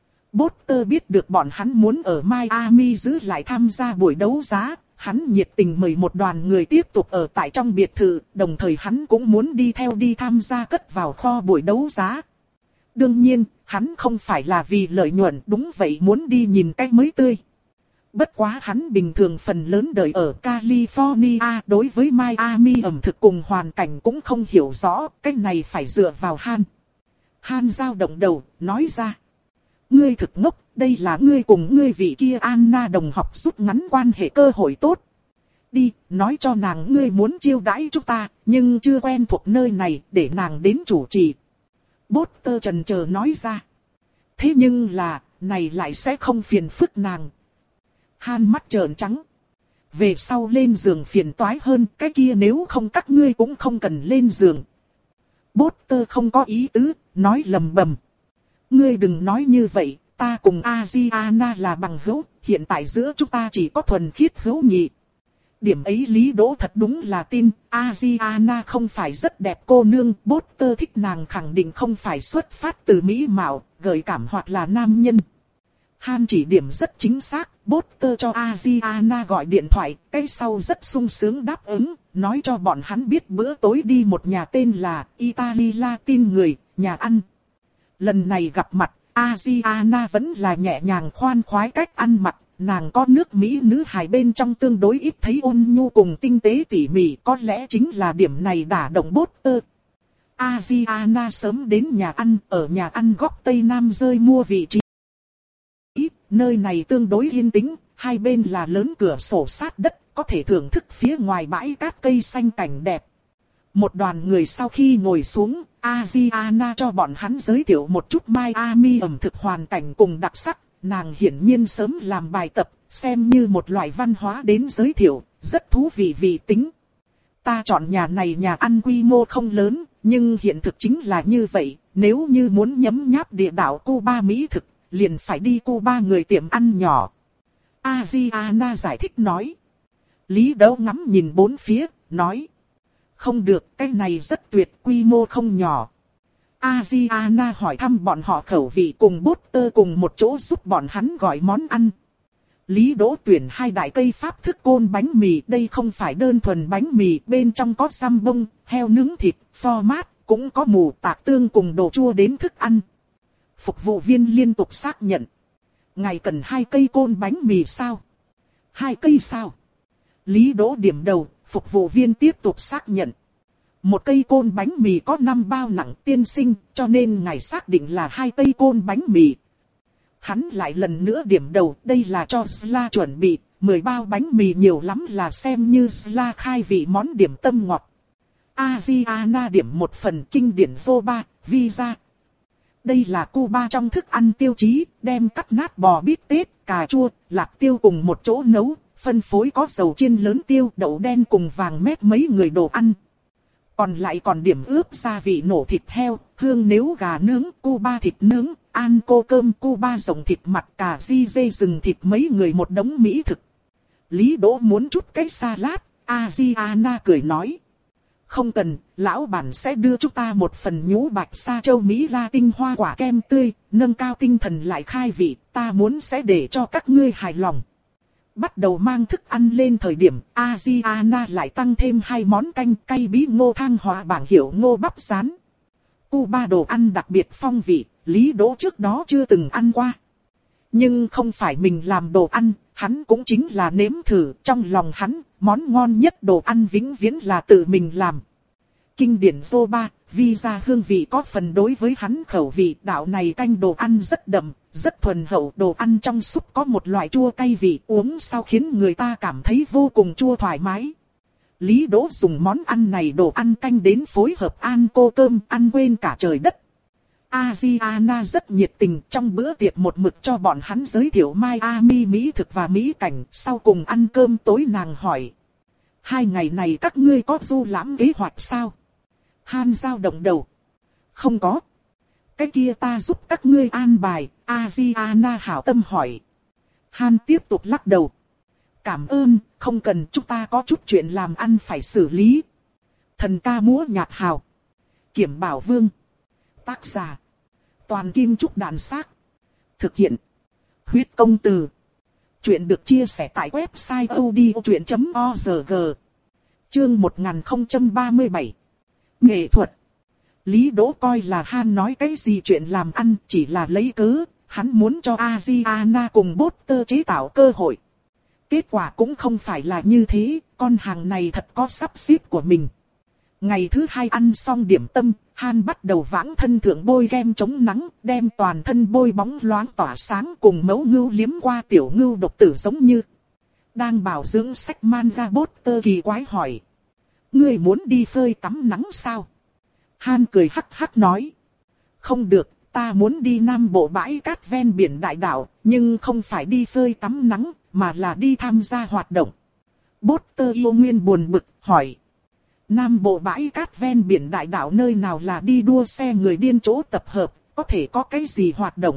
Potter biết được bọn hắn muốn ở Miami giữ lại tham gia buổi đấu giá, hắn nhiệt tình mời một đoàn người tiếp tục ở tại trong biệt thự, đồng thời hắn cũng muốn đi theo đi tham gia cất vào kho buổi đấu giá. Đương nhiên, hắn không phải là vì lợi nhuận, đúng vậy muốn đi nhìn cái mới tươi. Bất quá hắn bình thường phần lớn đời ở California, đối với Miami ẩm thực cùng hoàn cảnh cũng không hiểu rõ, cái này phải dựa vào Han. Han dao động đầu, nói ra. Ngươi thực ngốc, đây là ngươi cùng ngươi vị kia Anna đồng học rút ngắn quan hệ cơ hội tốt. Đi, nói cho nàng ngươi muốn chiêu đãi chúng ta, nhưng chưa quen thuộc nơi này, để nàng đến chủ trì. Potter chần chờ nói ra. Thế nhưng là, này lại sẽ không phiền phức nàng. Han mắt trợn trắng. Về sau lên giường phiền toái hơn, cái kia nếu không các ngươi cũng không cần lên giường. Potter không có ý tứ, nói lầm bầm. Ngươi đừng nói như vậy, ta cùng Adriana là bằng hữu, hiện tại giữa chúng ta chỉ có thuần khiết hữu nghị. Điểm ấy Lý Đỗ thật đúng là tin, Adriana không phải rất đẹp cô nương, Potter thích nàng khẳng định không phải xuất phát từ mỹ mạo, gợi cảm hoặc là nam nhân. Han chỉ điểm rất chính xác, Potter cho Adriana gọi điện thoại, cái sau rất sung sướng đáp ứng, nói cho bọn hắn biết bữa tối đi một nhà tên là Italy Latin người, nhà ăn. Lần này gặp mặt, Adriana vẫn là nhẹ nhàng khoan khoái cách ăn mặc, nàng có nước Mỹ nữ hài bên trong tương đối ít thấy ôn nhu cùng tinh tế tỉ mỉ, có lẽ chính là điểm này đả động Potter. Adriana sớm đến nhà ăn, ở nhà ăn góc Tây Nam rơi mua vị trí. Nơi này tương đối yên tĩnh, hai bên là lớn cửa sổ sát đất, có thể thưởng thức phía ngoài bãi cát cây xanh cảnh đẹp. Một đoàn người sau khi ngồi xuống, Adriana cho bọn hắn giới thiệu một chút Miami ẩm thực hoàn cảnh cùng đặc sắc, nàng hiển nhiên sớm làm bài tập, xem như một loại văn hóa đến giới thiệu, rất thú vị vị tính. Ta chọn nhà này nhà ăn quy mô không lớn, nhưng hiện thực chính là như vậy, nếu như muốn nhấm nháp địa đạo Cuba mỹ thực, liền phải đi Cuba người tiệm ăn nhỏ. Adriana giải thích nói. Lý Đỗ ngắm nhìn bốn phía, nói. Không được, cái này rất tuyệt, quy mô không nhỏ. Adriana hỏi thăm bọn họ khẩu vị cùng Potter cùng một chỗ giúp bọn hắn gọi món ăn. Lý Đỗ tuyển hai đại cây pháp thức côn bánh mì, đây không phải đơn thuần bánh mì, bên trong có săm bông, heo nướng thịt, pho mát, cũng có mù tạc tương cùng đồ chua đến thức ăn. Phục vụ viên liên tục xác nhận. Ngài cần hai cây côn bánh mì sao? Hai cây sao? Lý Đỗ điểm đầu, phục vụ viên tiếp tục xác nhận. Một cây côn bánh mì có năm bao nặng tiên sinh, cho nên ngài xác định là hai cây côn bánh mì. Hắn lại lần nữa điểm đầu, đây là cho Sla chuẩn bị, mười bao bánh mì nhiều lắm là xem như Sla khai vị món điểm tâm ngọt. Adriana điểm một phần kinh điển Voba, Visa. Đây là Cuba trong thức ăn tiêu chí, đem cắt nát bò bít tết, cà chua, lạc tiêu cùng một chỗ nấu, phân phối có dầu chiên lớn tiêu, đậu đen cùng vàng mét mấy người đồ ăn. Còn lại còn điểm ướp gia vị nổ thịt heo, hương nếu gà nướng, Cuba thịt nướng, an cô cơm Cuba rồng thịt mặt cà ri dê rừng thịt mấy người một đống mỹ thực. Lý Đỗ muốn chút cái salad, Adriana cười nói. Không cần, lão bản sẽ đưa chúng ta một phần nhũ bạch sa châu Mỹ la tinh hoa quả kem tươi, nâng cao tinh thần lại khai vị, ta muốn sẽ để cho các ngươi hài lòng. Bắt đầu mang thức ăn lên thời điểm, Adriana lại tăng thêm hai món canh cay bí ngô thang hóa bảng hiệu ngô bắp rán. Cuba đồ ăn đặc biệt phong vị, Lý Đỗ trước đó chưa từng ăn qua. Nhưng không phải mình làm đồ ăn, hắn cũng chính là nếm thử, trong lòng hắn, món ngon nhất đồ ăn vĩnh viễn là tự mình làm. Kinh điển Voba, Visa hương vị có phần đối với hắn khẩu vị, đạo này canh đồ ăn rất đậm, rất thuần hậu, đồ ăn trong súp có một loại chua cay vị, uống sau khiến người ta cảm thấy vô cùng chua thoải mái. Lý Đỗ dùng món ăn này đồ ăn canh đến phối hợp an cô cơm, ăn quên cả trời đất. Adriana rất nhiệt tình, trong bữa tiệc một mực cho bọn hắn giới thiệu Miami mỹ thực và mỹ cảnh, sau cùng ăn cơm tối nàng hỏi. Hai ngày này các ngươi có du lãm kế hoạch sao? Han dao động đầu. Không có. Cái kia ta giúp các ngươi an bài, Adriana hảo tâm hỏi. Han tiếp tục lắc đầu. Cảm ơn, không cần, chúng ta có chút chuyện làm ăn phải xử lý. Thần ca múa nhạc hào. Kiểm Bảo Vương. Tác giả. Toàn Kim Trúc Đàn Xác. Thực hiện. Huyết Công Từ. Chuyện được chia sẻ tại website odchuyện chấm org. Chương một nghìn không trăm ba mươi bảy. Nghệ thuật. Lý Đỗ coi là Han nói cái gì chuyện làm ăn chỉ là lấy cớ, hắn muốn cho Adriana cùng Potter chế tạo cơ hội. Kết quả cũng không phải là như thế, con hàng này thật có sắp xếp của mình. Ngày thứ hai ăn xong điểm tâm, Han bắt đầu vãng thân thượng bôi kem chống nắng, đem toàn thân bôi bóng loáng tỏa sáng cùng mẫu ngưu liếm qua tiểu ngưu độc tử giống như. Đang bảo dưỡng sách manga Potter kỳ quái hỏi. Ngươi muốn đi phơi tắm nắng sao? Han cười hắc hắc nói. Không được, ta muốn đi Nam Bộ bãi cát ven biển đại đảo, nhưng không phải đi phơi tắm nắng, mà là đi tham gia hoạt động. Potter yêu nguyên buồn bực, hỏi. Nam Bộ bãi cát ven biển đại đảo nơi nào là đi đua xe người điên chỗ tập hợp, có thể có cái gì hoạt động?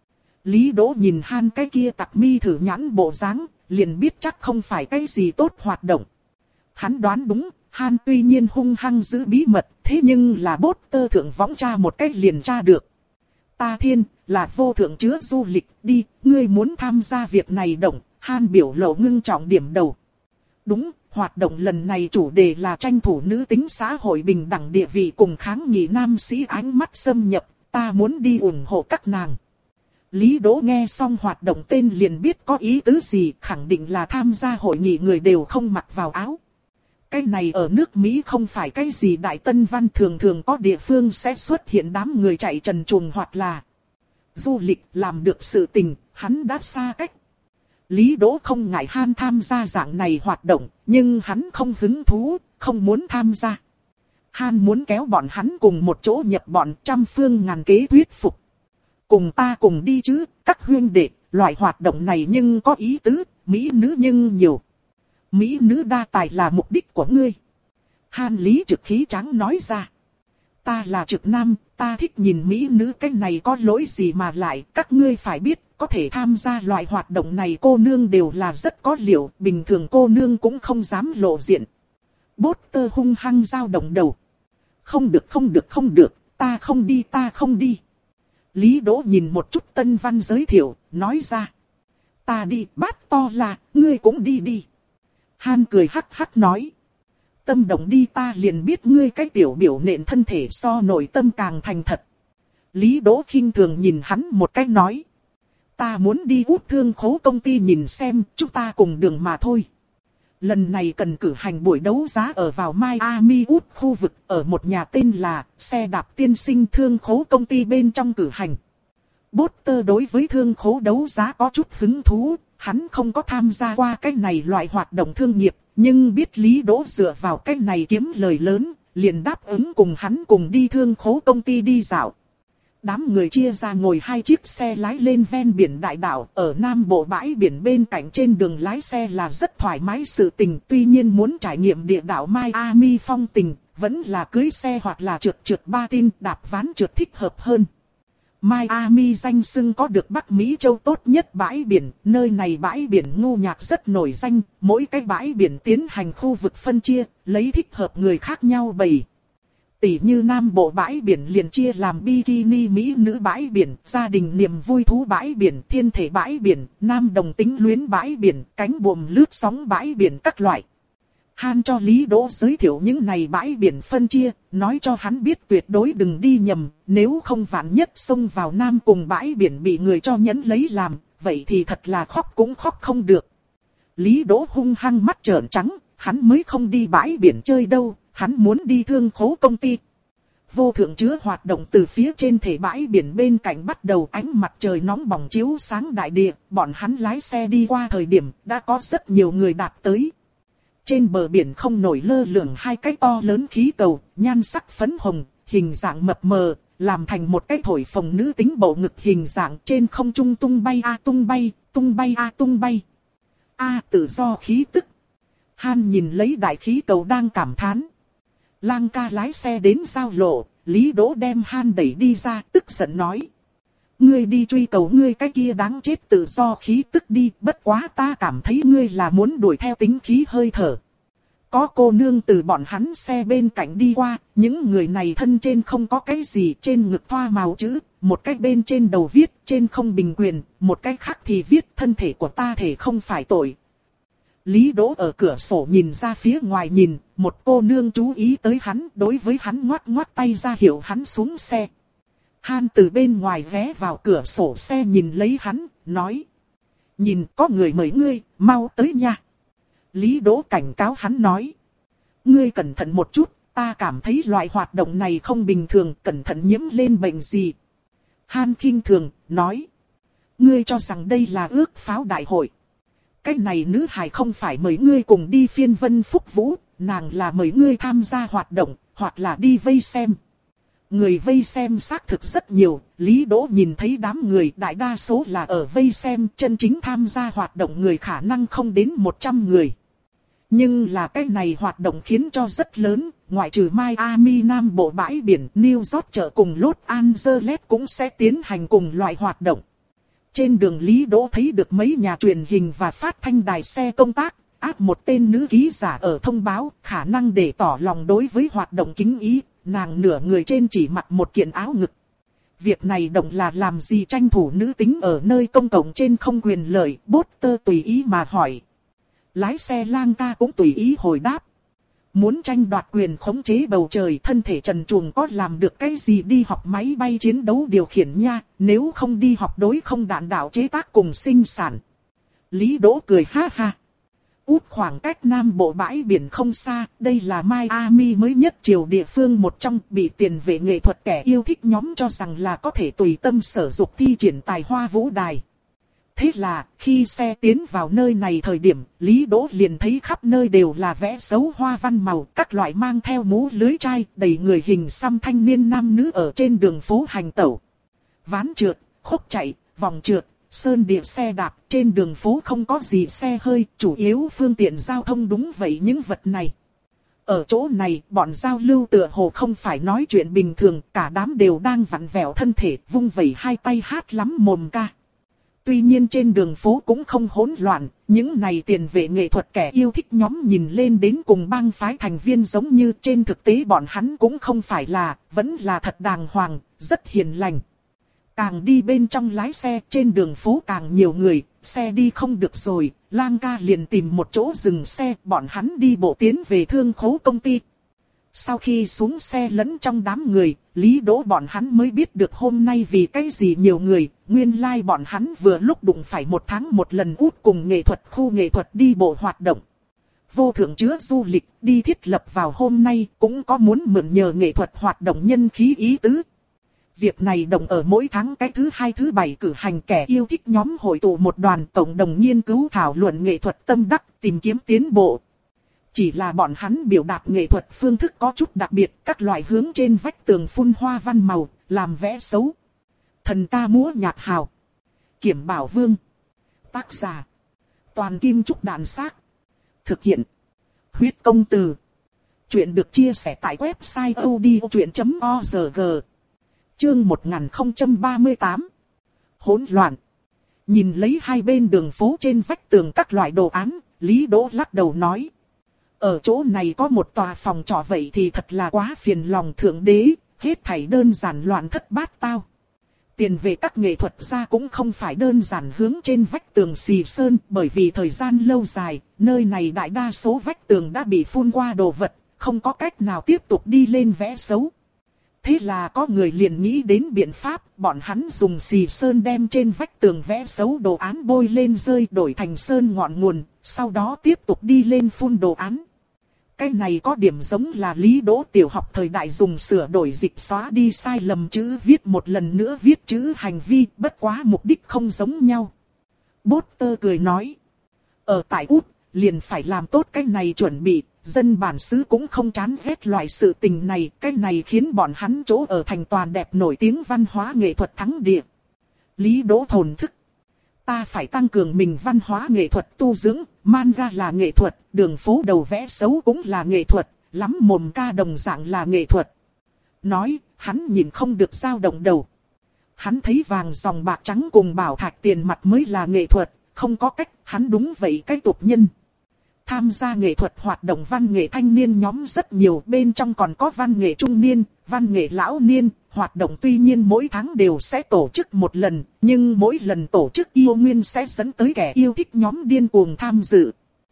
Lý Đỗ nhìn Han cái kia tặc mi thử nhãn bộ dáng, liền biết chắc không phải cái gì tốt hoạt động. Hắn đoán đúng, Han tuy nhiên hung hăng giữ bí mật, thế nhưng là Potter thượng võng tra một cách liền tra được. Ta thiên, là vô thượng chứa du lịch, đi, ngươi muốn tham gia việc này động, Han biểu lộ ngưng trọng điểm đầu. Đúng, hoạt động lần này chủ đề là tranh thủ nữ tính xã hội bình đẳng địa vị cùng kháng nghị nam sĩ ánh mắt xâm nhập, ta muốn đi ủng hộ các nàng. Lý Đỗ nghe xong hoạt động tên liền biết có ý tứ gì, khẳng định là tham gia hội nghị người đều không mặc vào áo. Cái này ở nước Mỹ không phải cái gì đại tân văn, thường thường có địa phương sẽ xuất hiện đám người chạy trần truồng hoặc là du lịch làm được sự tình, hắn đã xa cách. Lý Đỗ không ngại Han tham gia dạng này hoạt động, nhưng hắn không hứng thú, không muốn tham gia. Han muốn kéo bọn hắn cùng một chỗ nhập bọn, trăm phương ngàn kế thuyết phục. Cùng ta cùng đi chứ, các huynh đệ, loại hoạt động này nhưng có ý tứ, mỹ nữ nhưng nhiều. Mỹ nữ đa tài là mục đích của ngươi. Han Lý trực khí trắng nói ra. Ta là trực nam, ta thích nhìn mỹ nữ, cái này có lỗi gì mà lại, các ngươi phải biết, có thể tham gia loại hoạt động này cô nương đều là rất có liệu, bình thường cô nương cũng không dám lộ diện. Potter hung hăng dao động đầu. Không được không được không được, ta không đi ta không đi. Lý Đỗ nhìn một chút tân văn giới thiệu, nói ra. Ta đi, bát to là, ngươi cũng đi đi. Han cười hắc hắc nói. Tâm động đi, ta liền biết ngươi cái tiểu biểu nện thân thể so nội tâm càng thành thật. Lý Đỗ khinh thường nhìn hắn một cái nói. Ta muốn đi Út Thương Khố công ty nhìn xem, chúng ta cùng đường mà thôi. Lần này cần cử hành buổi đấu giá ở vào Miami Út khu vực ở một nhà tên là xe đạp tiên sinh thương khố công ty bên trong cử hành. Potter đối với thương khố đấu giá có chút hứng thú, hắn không có tham gia qua cái này loại hoạt động thương nghiệp, nhưng biết Lý Đỗ dựa vào cái này kiếm lời lớn, liền đáp ứng cùng hắn cùng đi thương khố công ty đi dạo. Đám người chia ra ngồi hai chiếc xe lái lên ven biển đại đảo, ở Nam Bộ bãi biển bên cạnh trên đường lái xe là rất thoải mái sự tình, tuy nhiên muốn trải nghiệm địa đảo Miami phong tình, vẫn là cưới xe hoặc là trượt trượt ba tin đạp ván trượt thích hợp hơn. Miami danh xưng có được Bắc Mỹ châu tốt nhất bãi biển, nơi này bãi biển ngu nhạc rất nổi danh, mỗi cái bãi biển tiến hành khu vực phân chia, lấy thích hợp người khác nhau bày. Tỷ như Nam Bộ bãi biển liền chia làm bikini mỹ nữ bãi biển, gia đình niềm vui thú bãi biển, thiên thể bãi biển, nam đồng tính luyến bãi biển, cánh buồm lướt sóng bãi biển các loại. Han cho Lý Đỗ giới thiệu những này bãi biển phân chia, nói cho hắn biết tuyệt đối đừng đi nhầm, nếu không vạn nhất xông vào Nam cùng bãi biển bị người cho nhẫn lấy làm, vậy thì thật là khóc cũng khóc không được. Lý Đỗ hung hăng mắt trợn trắng, hắn mới không đi bãi biển chơi đâu, hắn muốn đi thương khố công ty. Vô thượng chứa hoạt động từ phía trên thể bãi biển bên cạnh bắt đầu, ánh mặt trời nóng bỏng chiếu sáng đại địa, bọn hắn lái xe đi qua thời điểm đã có rất nhiều người đạp tới. Trên bờ biển không nổi lơ lửng hai cái to lớn khí cầu, nhan sắc phấn hồng, hình dạng mập mờ, làm thành một cái thổi phồng nữ tính bầu ngực hình dạng trên không trung tung bay a tung bay, tung bay a tung bay. A tự do khí tức. Han nhìn lấy đại khí cầu đang cảm thán. Lang ca lái xe đến giao lộ, Lý Đỗ đem Han đẩy đi ra, tức giận nói. Ngươi đi truy cầu ngươi cái kia đáng chết tự do khí tức đi, bất quá ta cảm thấy ngươi là muốn đuổi theo tính khí hơi thở. Có cô nương từ bọn hắn xe bên cạnh đi qua, những người này thân trên không có cái gì, trên ngực thoa màu chữ, một cái bên trên đầu viết trên không bình quyền, một cái khác thì viết thân thể của ta thể không phải tội. Lý Đỗ ở cửa sổ nhìn ra phía ngoài nhìn, một cô nương chú ý tới hắn, đối với hắn ngoắc ngoắc tay ra hiệu hắn xuống xe. Han từ bên ngoài ghé vào cửa sổ xe nhìn lấy hắn, nói. Nhìn có người mời ngươi, mau tới nha. Lý Đỗ cảnh cáo hắn nói. Ngươi cẩn thận một chút, ta cảm thấy loại hoạt động này không bình thường, cẩn thận nhiễm lên bệnh gì. Han khinh thường, nói. Ngươi cho rằng đây là ước pháo đại hội. Cái này nữ hài không phải mời ngươi cùng đi phiên vân phúc vũ, nàng là mời ngươi tham gia hoạt động, hoặc là đi vây xem. Người vây xem xác thực rất nhiều, Lý Đỗ nhìn thấy đám người đại đa số là ở vây xem, chân chính tham gia hoạt động người khả năng không đến một trăm người. Nhưng là cái này hoạt động khiến cho rất lớn, ngoại trừ Miami Nam Bộ bãi biển, New York chợ cùng Los Angeles cũng sẽ tiến hành cùng loại hoạt động. Trên đường Lý Đỗ thấy được mấy nhà truyền hình và phát thanh đài xe công tác, áp một tên nữ ký giả ở thông báo, khả năng để tỏ lòng đối với hoạt động kính ý, nàng nửa người trên chỉ mặc một kiện áo ngực. Việc này động là làm gì tranh thủ nữ tính ở nơi công cộng trên không quyền lợi, Potter tùy ý mà hỏi. Lái xe Lang ca cũng tùy ý hồi đáp. Muốn tranh đoạt quyền khống chế bầu trời, thân thể trần truồng có làm được cái gì đi học máy bay chiến đấu điều khiển nha, nếu không đi học đối không đạn đạo chế tác cùng sinh sản. Lý Đỗ cười ha ha. Út khoảng cách Nam Bộ bãi biển không xa, đây là Miami mới nhất triều địa phương một trong, bị tiền vệ nghệ thuật kẻ yêu thích nhóm cho rằng là có thể tùy tâm sở dục thi triển tài hoa vũ đài. Thế là, khi xe tiến vào nơi này thời điểm, Lý Đỗ liền thấy khắp nơi đều là vẽ xấu hoa văn màu, các loại mang theo mũ lưới chai, đầy người hình xăm thanh niên nam nữ ở trên đường phố hành tẩu. Ván trượt, khúc chạy, vòng trượt, sơn địa xe đạp, trên đường phố không có gì xe hơi, chủ yếu phương tiện giao thông đúng vậy những vật này. Ở chỗ này, bọn giao lưu tựa hồ không phải nói chuyện bình thường, cả đám đều đang vặn vẹo thân thể, vung vẩy hai tay hát lắm mồm ca. Tuy nhiên trên đường phố cũng không hỗn loạn, những này tiền vệ nghệ thuật kẻ yêu thích nhóm nhìn lên đến cùng bang phái thành viên giống như, trên thực tế bọn hắn cũng không phải là, vẫn là thật đàng hoàng, rất hiền lành. Càng đi bên trong lái xe, trên đường phố càng nhiều người, xe đi không được rồi, Lang ca liền tìm một chỗ dừng xe, bọn hắn đi bộ tiến về thương khố công ty. Sau khi xuống xe lẫn trong đám người, Lý Đỗ bọn hắn mới biết được hôm nay vì cái gì nhiều người, nguyên lai like bọn hắn vừa lúc đụng phải một tháng một lần út cùng nghệ thuật khu nghệ thuật đi bộ hoạt động. vô thượng chứa du lịch, đi thiết lập vào hôm nay cũng có muốn mượn nhờ nghệ thuật hoạt động nhân khí ý tứ. Việc này đồng ở mỗi tháng cái thứ hai thứ bảy cử hành kẻ yêu thích nhóm hội tụ một đoàn cộng đồng nghiên cứu thảo luận nghệ thuật tâm đắc, tìm kiếm tiến bộ. Chỉ là bọn hắn biểu đạt nghệ thuật phương thức có chút đặc biệt, các loại hướng trên vách tường phun hoa văn màu, làm vẽ xấu. Thần ca múa nhạc hào. Kiểm Bảo Vương. Tác giả. Toàn Kim Trúc Đàn Xác. Thực hiện. Huyết Công Từ. Chuyện được chia sẻ tại website odchuyện chấm org. Chương một nghìn không trăm ba mươi tám. Hỗn loạn. Nhìn lấy hai bên đường phố trên vách tường các loại đồ án, Lý Đỗ lắc đầu nói. Ở chỗ này có một tòa phòng trọ vậy thì thật là quá phiền lòng thượng đế, hết thảy đơn giản loạn thất bát tao. Tiền về các nghệ thuật gia cũng không phải đơn giản hướng trên vách tường xì sơn, bởi vì thời gian lâu dài, nơi này đại đa số vách tường đã bị phun qua đồ vật, không có cách nào tiếp tục đi lên vẽ xấu. Thế là có người liền nghĩ đến biện pháp, bọn hắn dùng xì sơn đem trên vách tường vẽ xấu đồ án bôi lên rơi đổi thành sơn ngọn nguồn, sau đó tiếp tục đi lên phun đồ án. Cái này có điểm giống là Lý Đỗ tiểu học thời đại dùng sửa đổi dịch xóa đi sai lầm chữ viết một lần nữa viết chữ hành vi, bất quá mục đích không giống nhau. Potter cười nói. Ở tại Úc, liền phải làm tốt cái này chuẩn bị, dân bản xứ cũng không chán ghét loại sự tình này, cái này khiến bọn hắn chỗ ở thành toàn đẹp nổi tiếng văn hóa nghệ thuật thắng địa. Lý Đỗ thổn thức. Ta phải tăng cường mình văn hóa nghệ thuật tu dưỡng, manga là nghệ thuật, đường phố đầu vẽ xấu cũng là nghệ thuật, lắm mồm ca đồng dạng là nghệ thuật. Nói, hắn nhìn không được dao động đầu. Hắn thấy vàng dòng bạc trắng cùng bảo thạch tiền mặt mới là nghệ thuật, không có cách, hắn đúng vậy cái tục nhân. Tham gia nghệ thuật hoạt động văn nghệ thanh niên nhóm rất nhiều, bên trong còn có văn nghệ trung niên, văn nghệ lão niên. Hoạt động tuy nhiên mỗi tháng đều sẽ tổ chức một lần, nhưng mỗi lần tổ chức yêu nguyên sẽ dẫn tới kẻ yêu thích nhóm điên cuồng tham dự.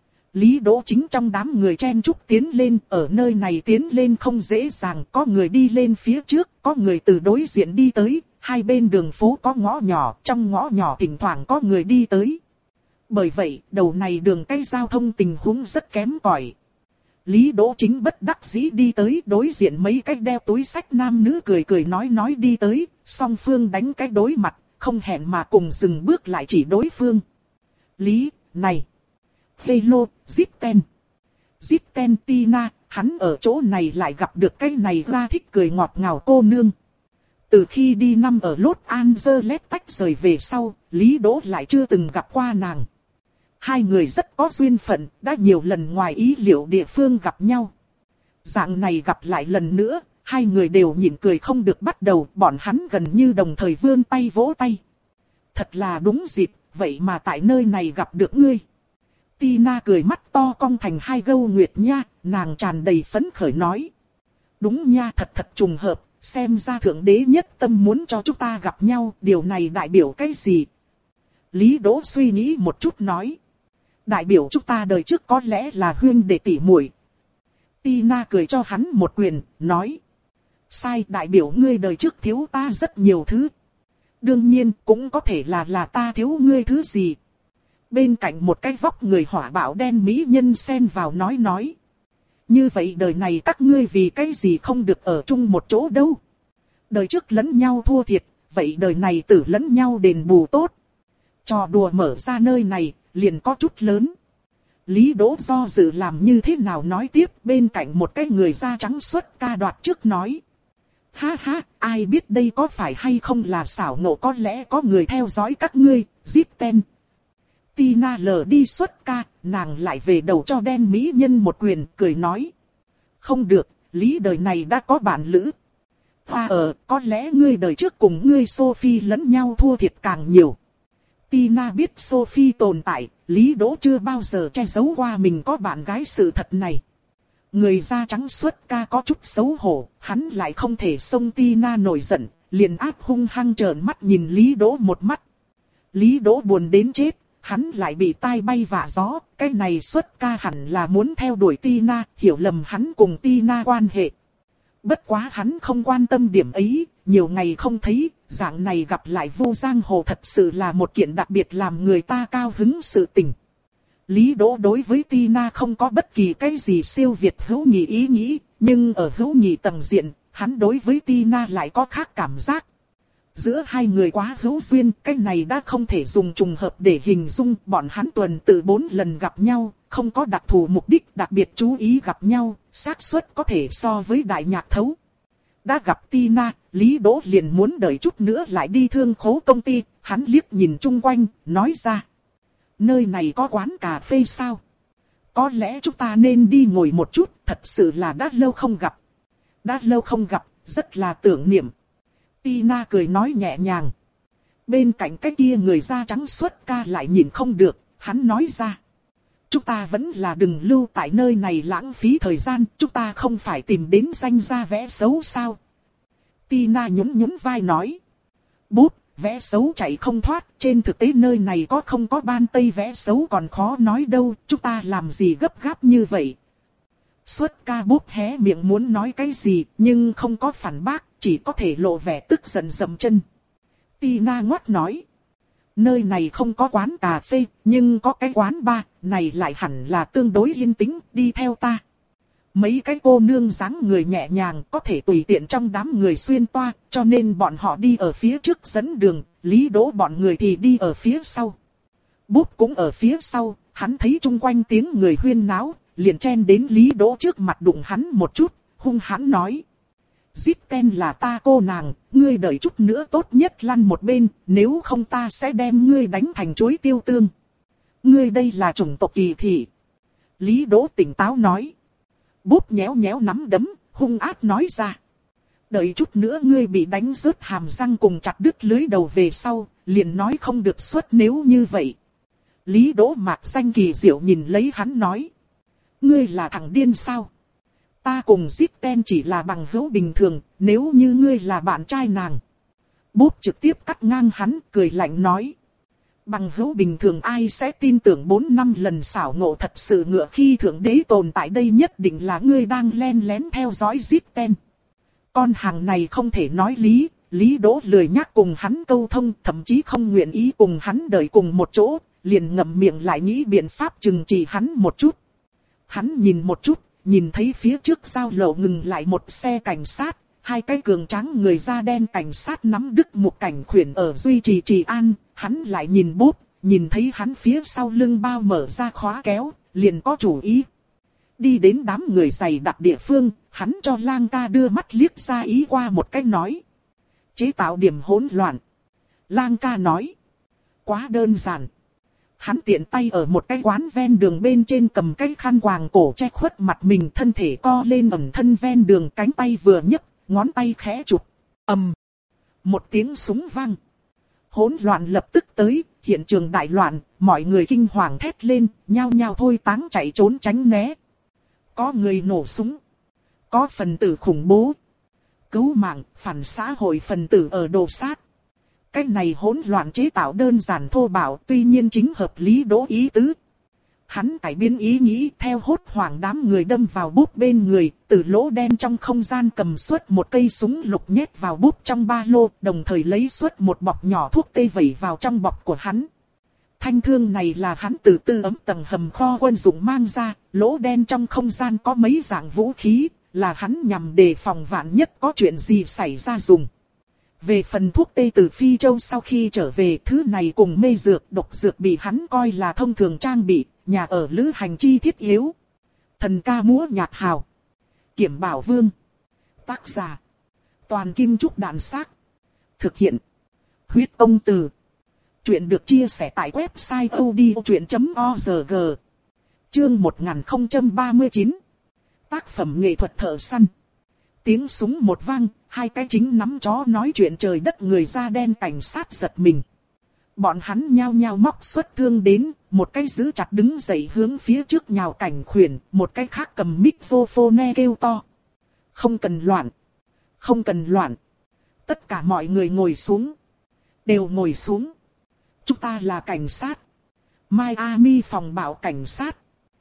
Lý Đỗ chính trong đám người chen chúc tiến lên, ở nơi này tiến lên không dễ dàng, có người đi lên phía trước, có người từ đối diện đi tới, hai bên đường phố có ngõ nhỏ, trong ngõ nhỏ thỉnh thoảng có người đi tới. Bởi vậy, đầu này đường cái giao thông tình huống rất kém cỏi. Lý Đỗ chính bất đắc dĩ đi tới, đối diện mấy cái đeo túi xách nam nữ cười cười nói nói đi tới, song phương đánh cái đối mặt, không hẹn mà cùng dừng bước lại chỉ đối phương. Lý, này. Hello, Zipten. Zipten Tina, hắn ở chỗ này lại gặp được cái này ra thích cười ngọt ngào cô nương. Từ khi đi năm ở Los Angeles tách rời về sau, Lý Đỗ lại chưa từng gặp qua nàng. Hai người rất có duyên phận, đã nhiều lần ngoài ý liệu địa phương gặp nhau. Dạng này gặp lại lần nữa, hai người đều nhịn cười không được bắt đầu, bọn hắn gần như đồng thời vươn tay vỗ tay. Thật là đúng dịp, vậy mà tại nơi này gặp được ngươi. Tina cười mắt to cong thành hai gâu nguyệt nha, nàng tràn đầy phấn khởi nói. Đúng nha, thật thật trùng hợp, xem ra thượng đế nhất tâm muốn cho chúng ta gặp nhau, điều này đại biểu cái gì? Lý Đỗ suy nghĩ một chút nói. Đại biểu chúng ta đời trước có lẽ là huynh đệ tỷ muội. Tina cười cho hắn một quyền, nói. Sai, đại biểu ngươi đời trước thiếu ta rất nhiều thứ. Đương nhiên, cũng có thể là là ta thiếu ngươi thứ gì. Bên cạnh một cái vóc người hỏa bạo đen mỹ nhân xen vào nói nói. Như vậy đời này các ngươi vì cái gì không được ở chung một chỗ đâu. Đời trước lẫn nhau thua thiệt, vậy đời này tử lẫn nhau đền bù tốt. Trò đùa mở ra nơi này, liền có chút lớn. Lý Đỗ do dự làm như thế nào nói tiếp, bên cạnh một cái người da trắng xuất ca đoạt trước nói. Ha ha, ai biết đây có phải hay không là xảo ngộ, có lẽ có người theo dõi các ngươi, Zipten. Tina lờ đi xuất ca, nàng lại về đầu cho đen mỹ nhân một quyền, cười nói. Không được, Lý đời này đã có bạn lữ. Hoa ở, có lẽ ngươi đời trước cùng ngươi Sophie lẫn nhau thua thiệt càng nhiều. Tina biết Sophie tồn tại, Lý Đỗ chưa bao giờ che giấu qua mình có bạn gái sự thật này. Người da trắng xuất ca có chút xấu hổ, hắn lại không thể xông Tina nổi giận, liền áp hung hăng trợn mắt nhìn Lý Đỗ một mắt. Lý Đỗ buồn đến chết, hắn lại bị tai bay vạ gió, cái này xuất ca hẳn là muốn theo đuổi Tina, hiểu lầm hắn cùng Tina quan hệ. Bất quá hắn không quan tâm điểm ấy, nhiều ngày không thấy, dạng này gặp lại vô giang hồ thật sự là một kiện đặc biệt làm người ta cao hứng sự tình. Lý Đỗ đối với Tina không có bất kỳ cái gì siêu việt hữu nghị ý nghĩ, nhưng ở hữu nghị tầng diện, hắn đối với Tina lại có khác cảm giác. Giữa hai người quá hữu duyên, cái này đã không thể dùng trùng hợp để hình dung. Bọn hắn tuần tự bốn lần gặp nhau, không có đặc thù mục đích đặc biệt chú ý gặp nhau, xác suất có thể so với đại nhạc thấu. Đã gặp Tina, Lý Đỗ liền muốn đợi chút nữa lại đi thương khố công ty. Hắn liếc nhìn chung quanh, nói ra. Nơi này có quán cà phê sao? Có lẽ chúng ta nên đi ngồi một chút, thật sự là đã lâu không gặp. Đã lâu không gặp, rất là tưởng niệm. Tina cười nói nhẹ nhàng. Bên cạnh cái kia người da trắng xuất ca lại nhìn không được, hắn nói ra. Chúng ta vẫn là đừng lưu tại nơi này lãng phí thời gian, chúng ta không phải tìm đến danh gia vẽ xấu sao? Tina nhún nhún vai nói. Bút, vẽ xấu chạy không thoát, trên thực tế nơi này có không có ban tây vẽ xấu còn khó nói đâu, chúng ta làm gì gấp gáp như vậy? Xuất ca bút hé miệng muốn nói cái gì, nhưng không có phản bác, chỉ có thể lộ vẻ tức giận dậm chân. Tina ngoắt nói. Nơi này không có quán cà phê, nhưng có cái quán bar, này lại hẳn là tương đối yên tĩnh, đi theo ta. Mấy cái cô nương dáng người nhẹ nhàng có thể tùy tiện trong đám người xuyên toa, cho nên bọn họ đi ở phía trước dẫn đường, Lý Đỗ bọn người thì đi ở phía sau. Bút cũng ở phía sau, hắn thấy chung quanh tiếng người huyên náo, liền chen đến Lý Đỗ trước mặt đụng hắn một chút, hung hãn nói. Zitten là ta cô nàng, ngươi đợi chút nữa tốt nhất lăn một bên, nếu không ta sẽ đem ngươi đánh thành chuối tiêu tương. Ngươi đây là chủng tộc kỳ thị. Lý Đỗ tỉnh táo nói. Bút nhéo nhéo nắm đấm, hung ác nói ra. Đợi chút nữa ngươi bị đánh rớt hàm răng cùng chặt đứt lưới đầu về sau, liền nói không được xuất nếu như vậy. Lý Đỗ mạc xanh kỳ diệu nhìn lấy hắn nói. Ngươi là thằng điên sao? Ta cùng Zitten chỉ là bằng hữu bình thường, nếu như ngươi là bạn trai nàng. Bút trực tiếp cắt ngang hắn, cười lạnh nói. Bằng hữu bình thường ai sẽ tin tưởng bốn năm lần xảo ngộ thật sự ngựa khi thượng đế tồn tại đây nhất định là ngươi đang len lén theo dõi Zitten. Con hàng này không thể nói lý, Lý Đỗ lười nhắc cùng hắn câu thông, thậm chí không nguyện ý cùng hắn đợi cùng một chỗ, liền ngậm miệng lại nghĩ biện pháp trừng trị hắn một chút. Hắn nhìn một chút, nhìn thấy phía trước giao lộ ngừng lại một xe cảnh sát, hai cái cường tráng người da đen cảnh sát nắm đứt một cảnh khuyển ở duy trì trì an, hắn lại nhìn Bút, nhìn thấy hắn phía sau lưng bao mở ra khóa kéo, liền có chủ ý. Đi đến đám người dày đặc địa phương, hắn cho Lang ca đưa mắt liếc ra ý qua một cái nói. Chế tạo điểm hỗn loạn. Lang ca nói. Quá đơn giản. Hắn tiện tay ở một cái quán ven đường bên trên cầm cái khăn quàng cổ che khuất mặt mình, thân thể co lên ẩn thân ven đường, cánh tay vừa nhấc, ngón tay khẽ chụp. Ầm. Một tiếng súng vang. Hỗn loạn lập tức tới, hiện trường đại loạn, mọi người kinh hoàng thét lên, nhao nhao thôi táng chạy trốn tránh né. Có người nổ súng. Có phần tử khủng bố. Cứu mạng, phản xã hội phần tử ở đồ sát. Cái này hỗn loạn chế tạo đơn giản thô bạo, tuy nhiên chính hợp Lý Đỗ ý tứ. Hắn cải biến ý nghĩ, theo hốt hoảng đám người đâm vào Bút bên người, từ lỗ đen trong không gian cầm suốt một cây súng lục nhét vào Bút trong ba lô, đồng thời lấy suốt một bọc nhỏ thuốc tê vẩy vào trong bọc của hắn. Thanh thương này là hắn từ tư ấm tầng hầm kho quân dụng mang ra, lỗ đen trong không gian có mấy dạng vũ khí, là hắn nhằm đề phòng vạn nhất có chuyện gì xảy ra dùng. Về phần thuốc tê từ Phi Châu sau khi trở về, thứ này cùng mê dược, độc dược bị hắn coi là thông thường trang bị, nhà ở lữ hành chi thiết yếu. Thần ca múa nhạc hào. Kiểm Bảo Vương. Tác giả. Toàn Kim Trúc Đàn Xác. Thực hiện. Huyết Công Từ. Chuyện được chia sẻ tại website odchuyện chấm org. Chương một nghìn không trăm ba mươi chín. Tác phẩm nghệ thuật thợ săn. Tiếng súng một vang, hai cái chính nắm chó nói chuyện trời đất người da đen cảnh sát giật mình. Bọn hắn nhao nhao móc xuất thương đến, một cái giữ chặt đứng dậy hướng phía trước nhào cảnh khuyển, một cái khác cầm microphone kêu to. Không cần loạn, không cần loạn. Tất cả mọi người ngồi xuống. Đều ngồi xuống. Chúng ta là cảnh sát. Miami phòng bảo cảnh sát.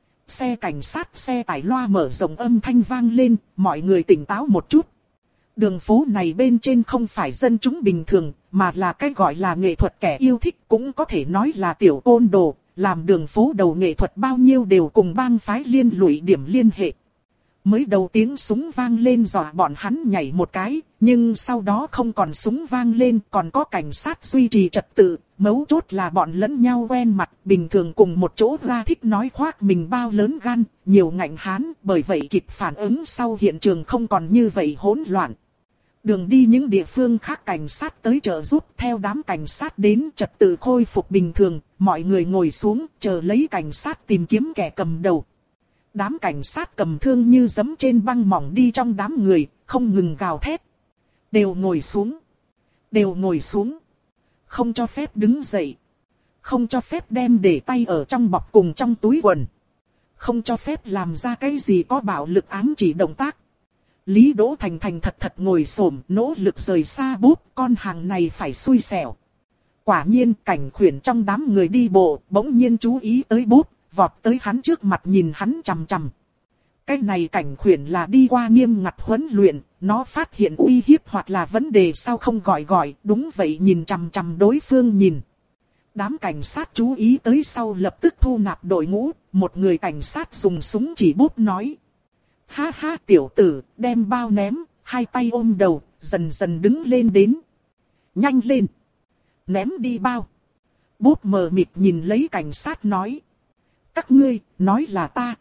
Xe cảnh sát xe tải loa mở rộng âm thanh vang lên, mọi người tỉnh táo một chút. Đường phố này bên trên không phải dân chúng bình thường, mà là cái gọi là nghệ thuật kẻ yêu thích, cũng có thể nói là tiểu côn đồ, làm đường phố đầu nghệ thuật bao nhiêu đều cùng bang phái liên lụy điểm liên hệ. Mới đầu tiếng súng vang lên dọa bọn hắn nhảy một cái, nhưng sau đó không còn súng vang lên, còn có cảnh sát duy trì trật tự, mấu chốt là bọn lẫn nhau quen mặt, bình thường cùng một chỗ ra thích nói khoác mình bao lớn gan, nhiều ngạnh hán, bởi vậy kịp phản ứng sau hiện trường không còn như vậy hỗn loạn. Đường đi những địa phương khác cảnh sát tới trợ giúp, theo đám cảnh sát đến trật tự khôi phục bình thường, mọi người ngồi xuống, chờ lấy cảnh sát tìm kiếm kẻ cầm đầu. Đám cảnh sát cầm thương như giẫm trên băng mỏng đi trong đám người, không ngừng gào thét. Đều ngồi xuống. Đều ngồi xuống. Không cho phép đứng dậy. Không cho phép đem để tay ở trong bọc cùng trong túi quần. Không cho phép làm ra cái gì có bạo lực ám chỉ động tác. Lý Đỗ thành thành thật thật ngồi xổm, nỗ lực rời xa Búp, con hàng này phải xui xẻo. Quả nhiên cảnh khuyển trong đám người đi bộ, bỗng nhiên chú ý tới Búp, vọt tới hắn trước mặt nhìn hắn chằm chằm. Cái này cảnh khuyển là đi qua nghiêm ngặt huấn luyện, nó phát hiện uy hiếp hoặc là vấn đề sao không gọi gọi, đúng vậy nhìn chằm chằm đối phương nhìn. Đám cảnh sát chú ý tới sau lập tức thu nạp đội ngũ, một người cảnh sát dùng súng chỉ Búp nói. Ha ha tiểu tử, đem bao ném, hai tay ôm đầu, dần dần đứng lên đến. Nhanh lên. Ném đi bao. Búp mờ mịt nhìn lấy cảnh sát nói. Các ngươi, nói là ta.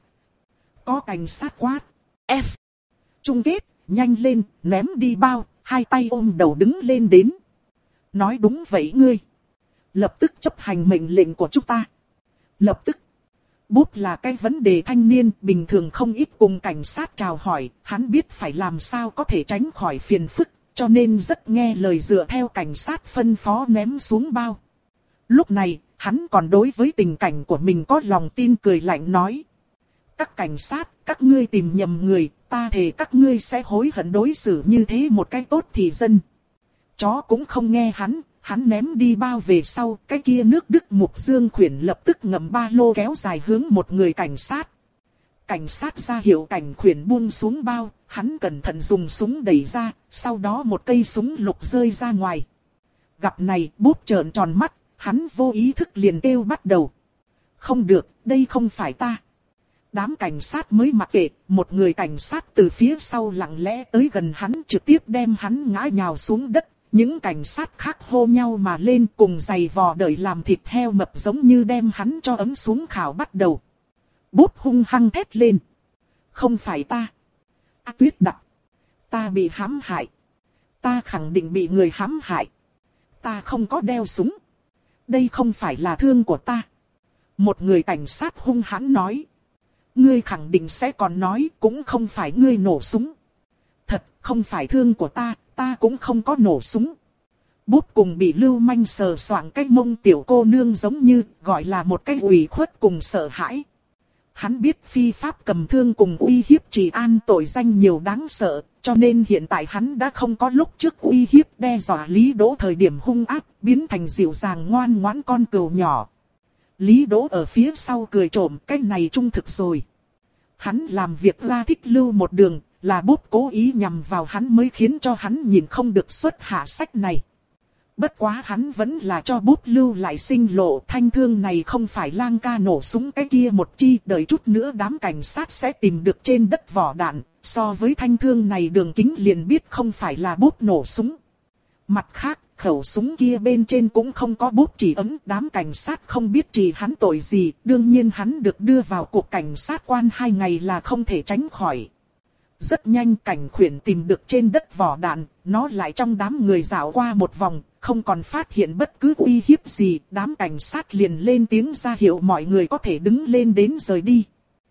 Có cảnh sát quát. F. Chung kết, nhanh lên, ném đi bao, hai tay ôm đầu đứng lên đến. Nói đúng vậy ngươi. Lập tức chấp hành mệnh lệnh của chúng ta. Lập tức. Búp là cái vấn đề thanh niên, bình thường không ít cùng cảnh sát chào hỏi, hắn biết phải làm sao có thể tránh khỏi phiền phức, cho nên rất nghe lời dựa theo cảnh sát phân phó ném xuống bao. Lúc này, hắn còn đối với tình cảnh của mình có lòng tin cười lạnh nói. Các cảnh sát, các ngươi tìm nhầm người, ta thề các ngươi sẽ hối hận đối xử như thế một cái tốt thì dân. Chó cũng không nghe hắn. Hắn ném đi bao về sau, cái kia nước Đức Mục Dương khuyển lập tức ngậm ba lô kéo dài hướng một người cảnh sát. Cảnh sát ra hiệu cảnh khuyển buông xuống bao, hắn cẩn thận dùng súng đẩy ra, sau đó một cây súng lục rơi ra ngoài. Gặp này, Búp trợn tròn mắt, hắn vô ý thức liền kêu bắt đầu. Không được, đây không phải ta. Đám cảnh sát mới mặc kệ, một người cảnh sát từ phía sau lặng lẽ tới gần hắn trực tiếp đem hắn ngã nhào xuống đất. Những cảnh sát khác hô nhau mà lên cùng giày vò đợi làm thịt heo mập giống như đem hắn cho ấm xuống khảo bắt đầu. Búp hung hăng thét lên. Không phải ta. A Tuyết Đặc. Ta bị hãm hại. Ta khẳng định bị người hãm hại. Ta không có đeo súng. Đây không phải là thương của ta. Một người cảnh sát hung hãn nói. Ngươi khẳng định sẽ còn nói cũng không phải ngươi nổ súng. Thật không phải thương của ta. Ta cũng không có nổ súng. Búp cùng bị lưu manh sờ soạng cái mông tiểu cô nương giống như gọi là một cái ủy khuất cùng sợ hãi. Hắn biết phi pháp cầm thương cùng uy hiếp trì an tội danh nhiều đáng sợ, cho nên hiện tại hắn đã không có lúc trước uy hiếp đe dọa Lý Đỗ thời điểm hung ác, biến thành dịu dàng ngoan ngoãn con cừu nhỏ. Lý Đỗ ở phía sau cười trộm, cái này trung thực rồi. Hắn làm việc ra thích lưu một đường. Là Búp cố ý nhằm vào hắn mới khiến cho hắn nhìn không được xuất hạ sách này. Bất quá hắn vẫn là cho Búp lưu lại sinh lộ, thanh thương này không phải lang ca nổ súng cái kia một chi, đợi chút nữa đám cảnh sát sẽ tìm được trên đất vỏ đạn, so với thanh thương này đường kính liền biết không phải là Búp nổ súng. Mặt khác, khẩu súng kia bên trên cũng không có Búp chỉ ấm, đám cảnh sát không biết chỉ hắn tội gì, đương nhiên hắn được đưa vào cục cảnh sát quan hai ngày là không thể tránh khỏi. Rất nhanh cảnh khuyển tìm được trên đất vỏ đạn, nó lại trong đám người dạo qua một vòng, không còn phát hiện bất cứ uy hiếp gì, đám cảnh sát liền lên tiếng ra hiệu mọi người có thể đứng lên đến rời đi.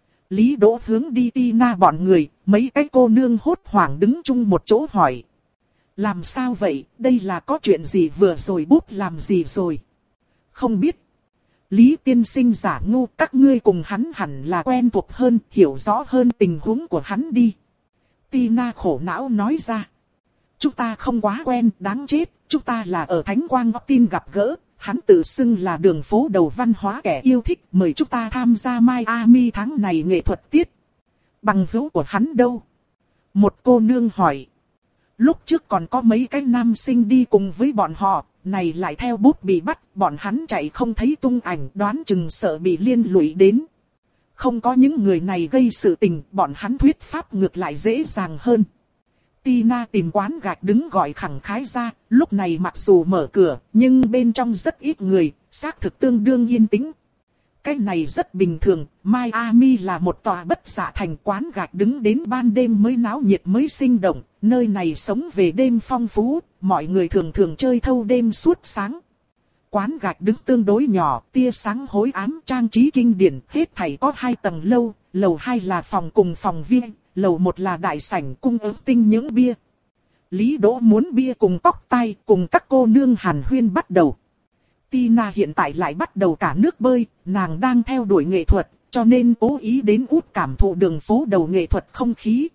Lý Đỗ hướng đi Tina bọn người, mấy cái cô nương hốt hoảng đứng chung một chỗ hỏi. Làm sao vậy, đây là có chuyện gì vừa rồi Búp làm gì rồi? Không biết. Lý tiên sinh giả ngu, các ngươi cùng hắn hẳn là quen thuộc hơn, hiểu rõ hơn tình huống của hắn đi. Tina khổ não nói ra. Chúng ta không quá quen, đáng chết, chúng ta là ở Thánh Quang tin gặp gỡ, hắn tự xưng là đường phố đầu văn hóa kẻ yêu thích, mời chúng ta tham gia Miami tháng này nghệ thuật tiết. Bằng hữu của hắn đâu? Một cô nương hỏi. Lúc trước còn có mấy cái nam sinh đi cùng với bọn họ, này lại theo bút bị bắt, bọn hắn chạy không thấy tung ảnh, đoán chừng sợ bị liên lụy đến. Không có những người này gây sự tình, bọn hắn thuyết pháp ngược lại dễ dàng hơn. Tina tìm quán gạch đứng gọi khẳng khái ra, lúc này mặc dù mở cửa, nhưng bên trong rất ít người, xác thực tương đương yên tĩnh. Cái này rất bình thường, Miami là một tòa bất dạ thành, quán gạch đứng đến ban đêm mới náo nhiệt mới sinh động, nơi này sống về đêm phong phú, mọi người thường thường chơi thâu đêm suốt sáng. Quán gạch đứng tương đối nhỏ, tia sáng hối ám, trang trí kinh điển, hết thảy có hai tầng lâu, lầu hai là phòng cùng phòng viên, lầu một là đại sảnh cung ứng tinh những bia. Lý Đỗ muốn bia cùng tóc tai, cùng các cô nương hàn huyên bắt đầu. Tina hiện tại lại bắt đầu cả nước bơi, nàng đang theo đuổi nghệ thuật, cho nên cố ý đến Út cảm thụ đường phố đầu nghệ thuật không khí.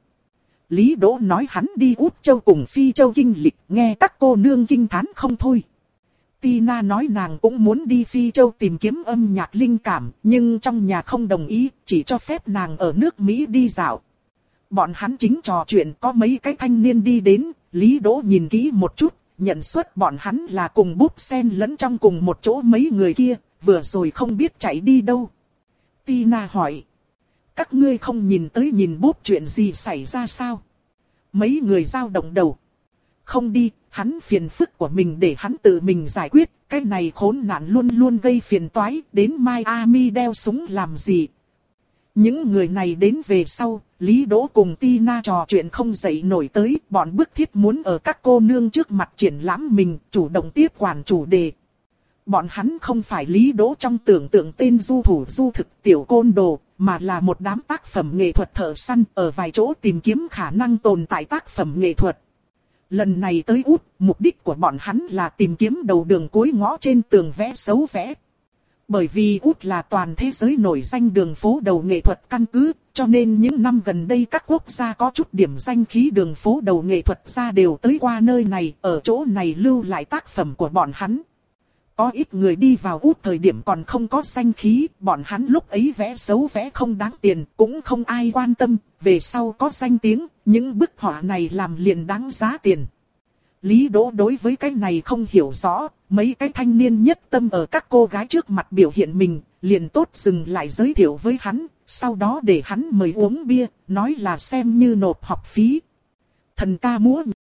Lý Đỗ nói hắn đi Út Châu cùng Phi Châu kinh lịch, nghe các cô nương kinh thán không thôi. Tina nói nàng cũng muốn đi Phi Châu tìm kiếm âm nhạc linh cảm, nhưng trong nhà không đồng ý, chỉ cho phép nàng ở nước Mỹ đi dạo. Bọn hắn chính trò chuyện, có mấy cái thanh niên đi đến, Lý Đỗ nhìn kỹ một chút, nhận xuất bọn hắn là cùng búp sen lẫn trong cùng một chỗ mấy người kia, vừa rồi không biết chạy đi đâu. Tina hỏi, các ngươi không nhìn tới nhìn búp chuyện gì xảy ra sao? Mấy người dao động đầu. Không đi, hắn phiền phức của mình để hắn tự mình giải quyết, cái này khốn nạn luôn luôn gây phiền toái, đến Miami đeo súng làm gì? Những người này đến về sau, Lý Đỗ cùng Tina trò chuyện không dậy nổi tới, bọn bức thiết muốn ở các cô nương trước mặt triển lãm mình, chủ động tiếp quản chủ đề. Bọn hắn không phải Lý Đỗ trong tưởng tượng tên du thủ du thực tiểu côn đồ, mà là một đám tác phẩm nghệ thuật thợ săn ở vài chỗ tìm kiếm khả năng tồn tại tác phẩm nghệ thuật. Lần này tới Út, mục đích của bọn hắn là tìm kiếm đầu đường cuối ngõ trên tường vẽ xấu vẽ. Bởi vì Út là toàn thế giới nổi danh đường phố đầu nghệ thuật căn cứ, cho nên những năm gần đây các quốc gia có chút điểm danh khí đường phố đầu nghệ thuật ra đều tới qua nơi này, ở chỗ này lưu lại tác phẩm của bọn hắn. Có ít người đi vào Út thời điểm còn không có danh khí, bọn hắn lúc ấy vẽ xấu vẽ không đáng tiền, cũng không ai quan tâm, về sau có danh tiếng, những bức họa này làm liền đáng giá tiền. Lý Đỗ đối với cái này không hiểu rõ, mấy cái thanh niên nhất tâm ở các cô gái trước mặt biểu hiện mình, liền tốt dừng lại giới thiệu với hắn, sau đó để hắn mời uống bia, nói là xem như nộp học phí. Thần ca múa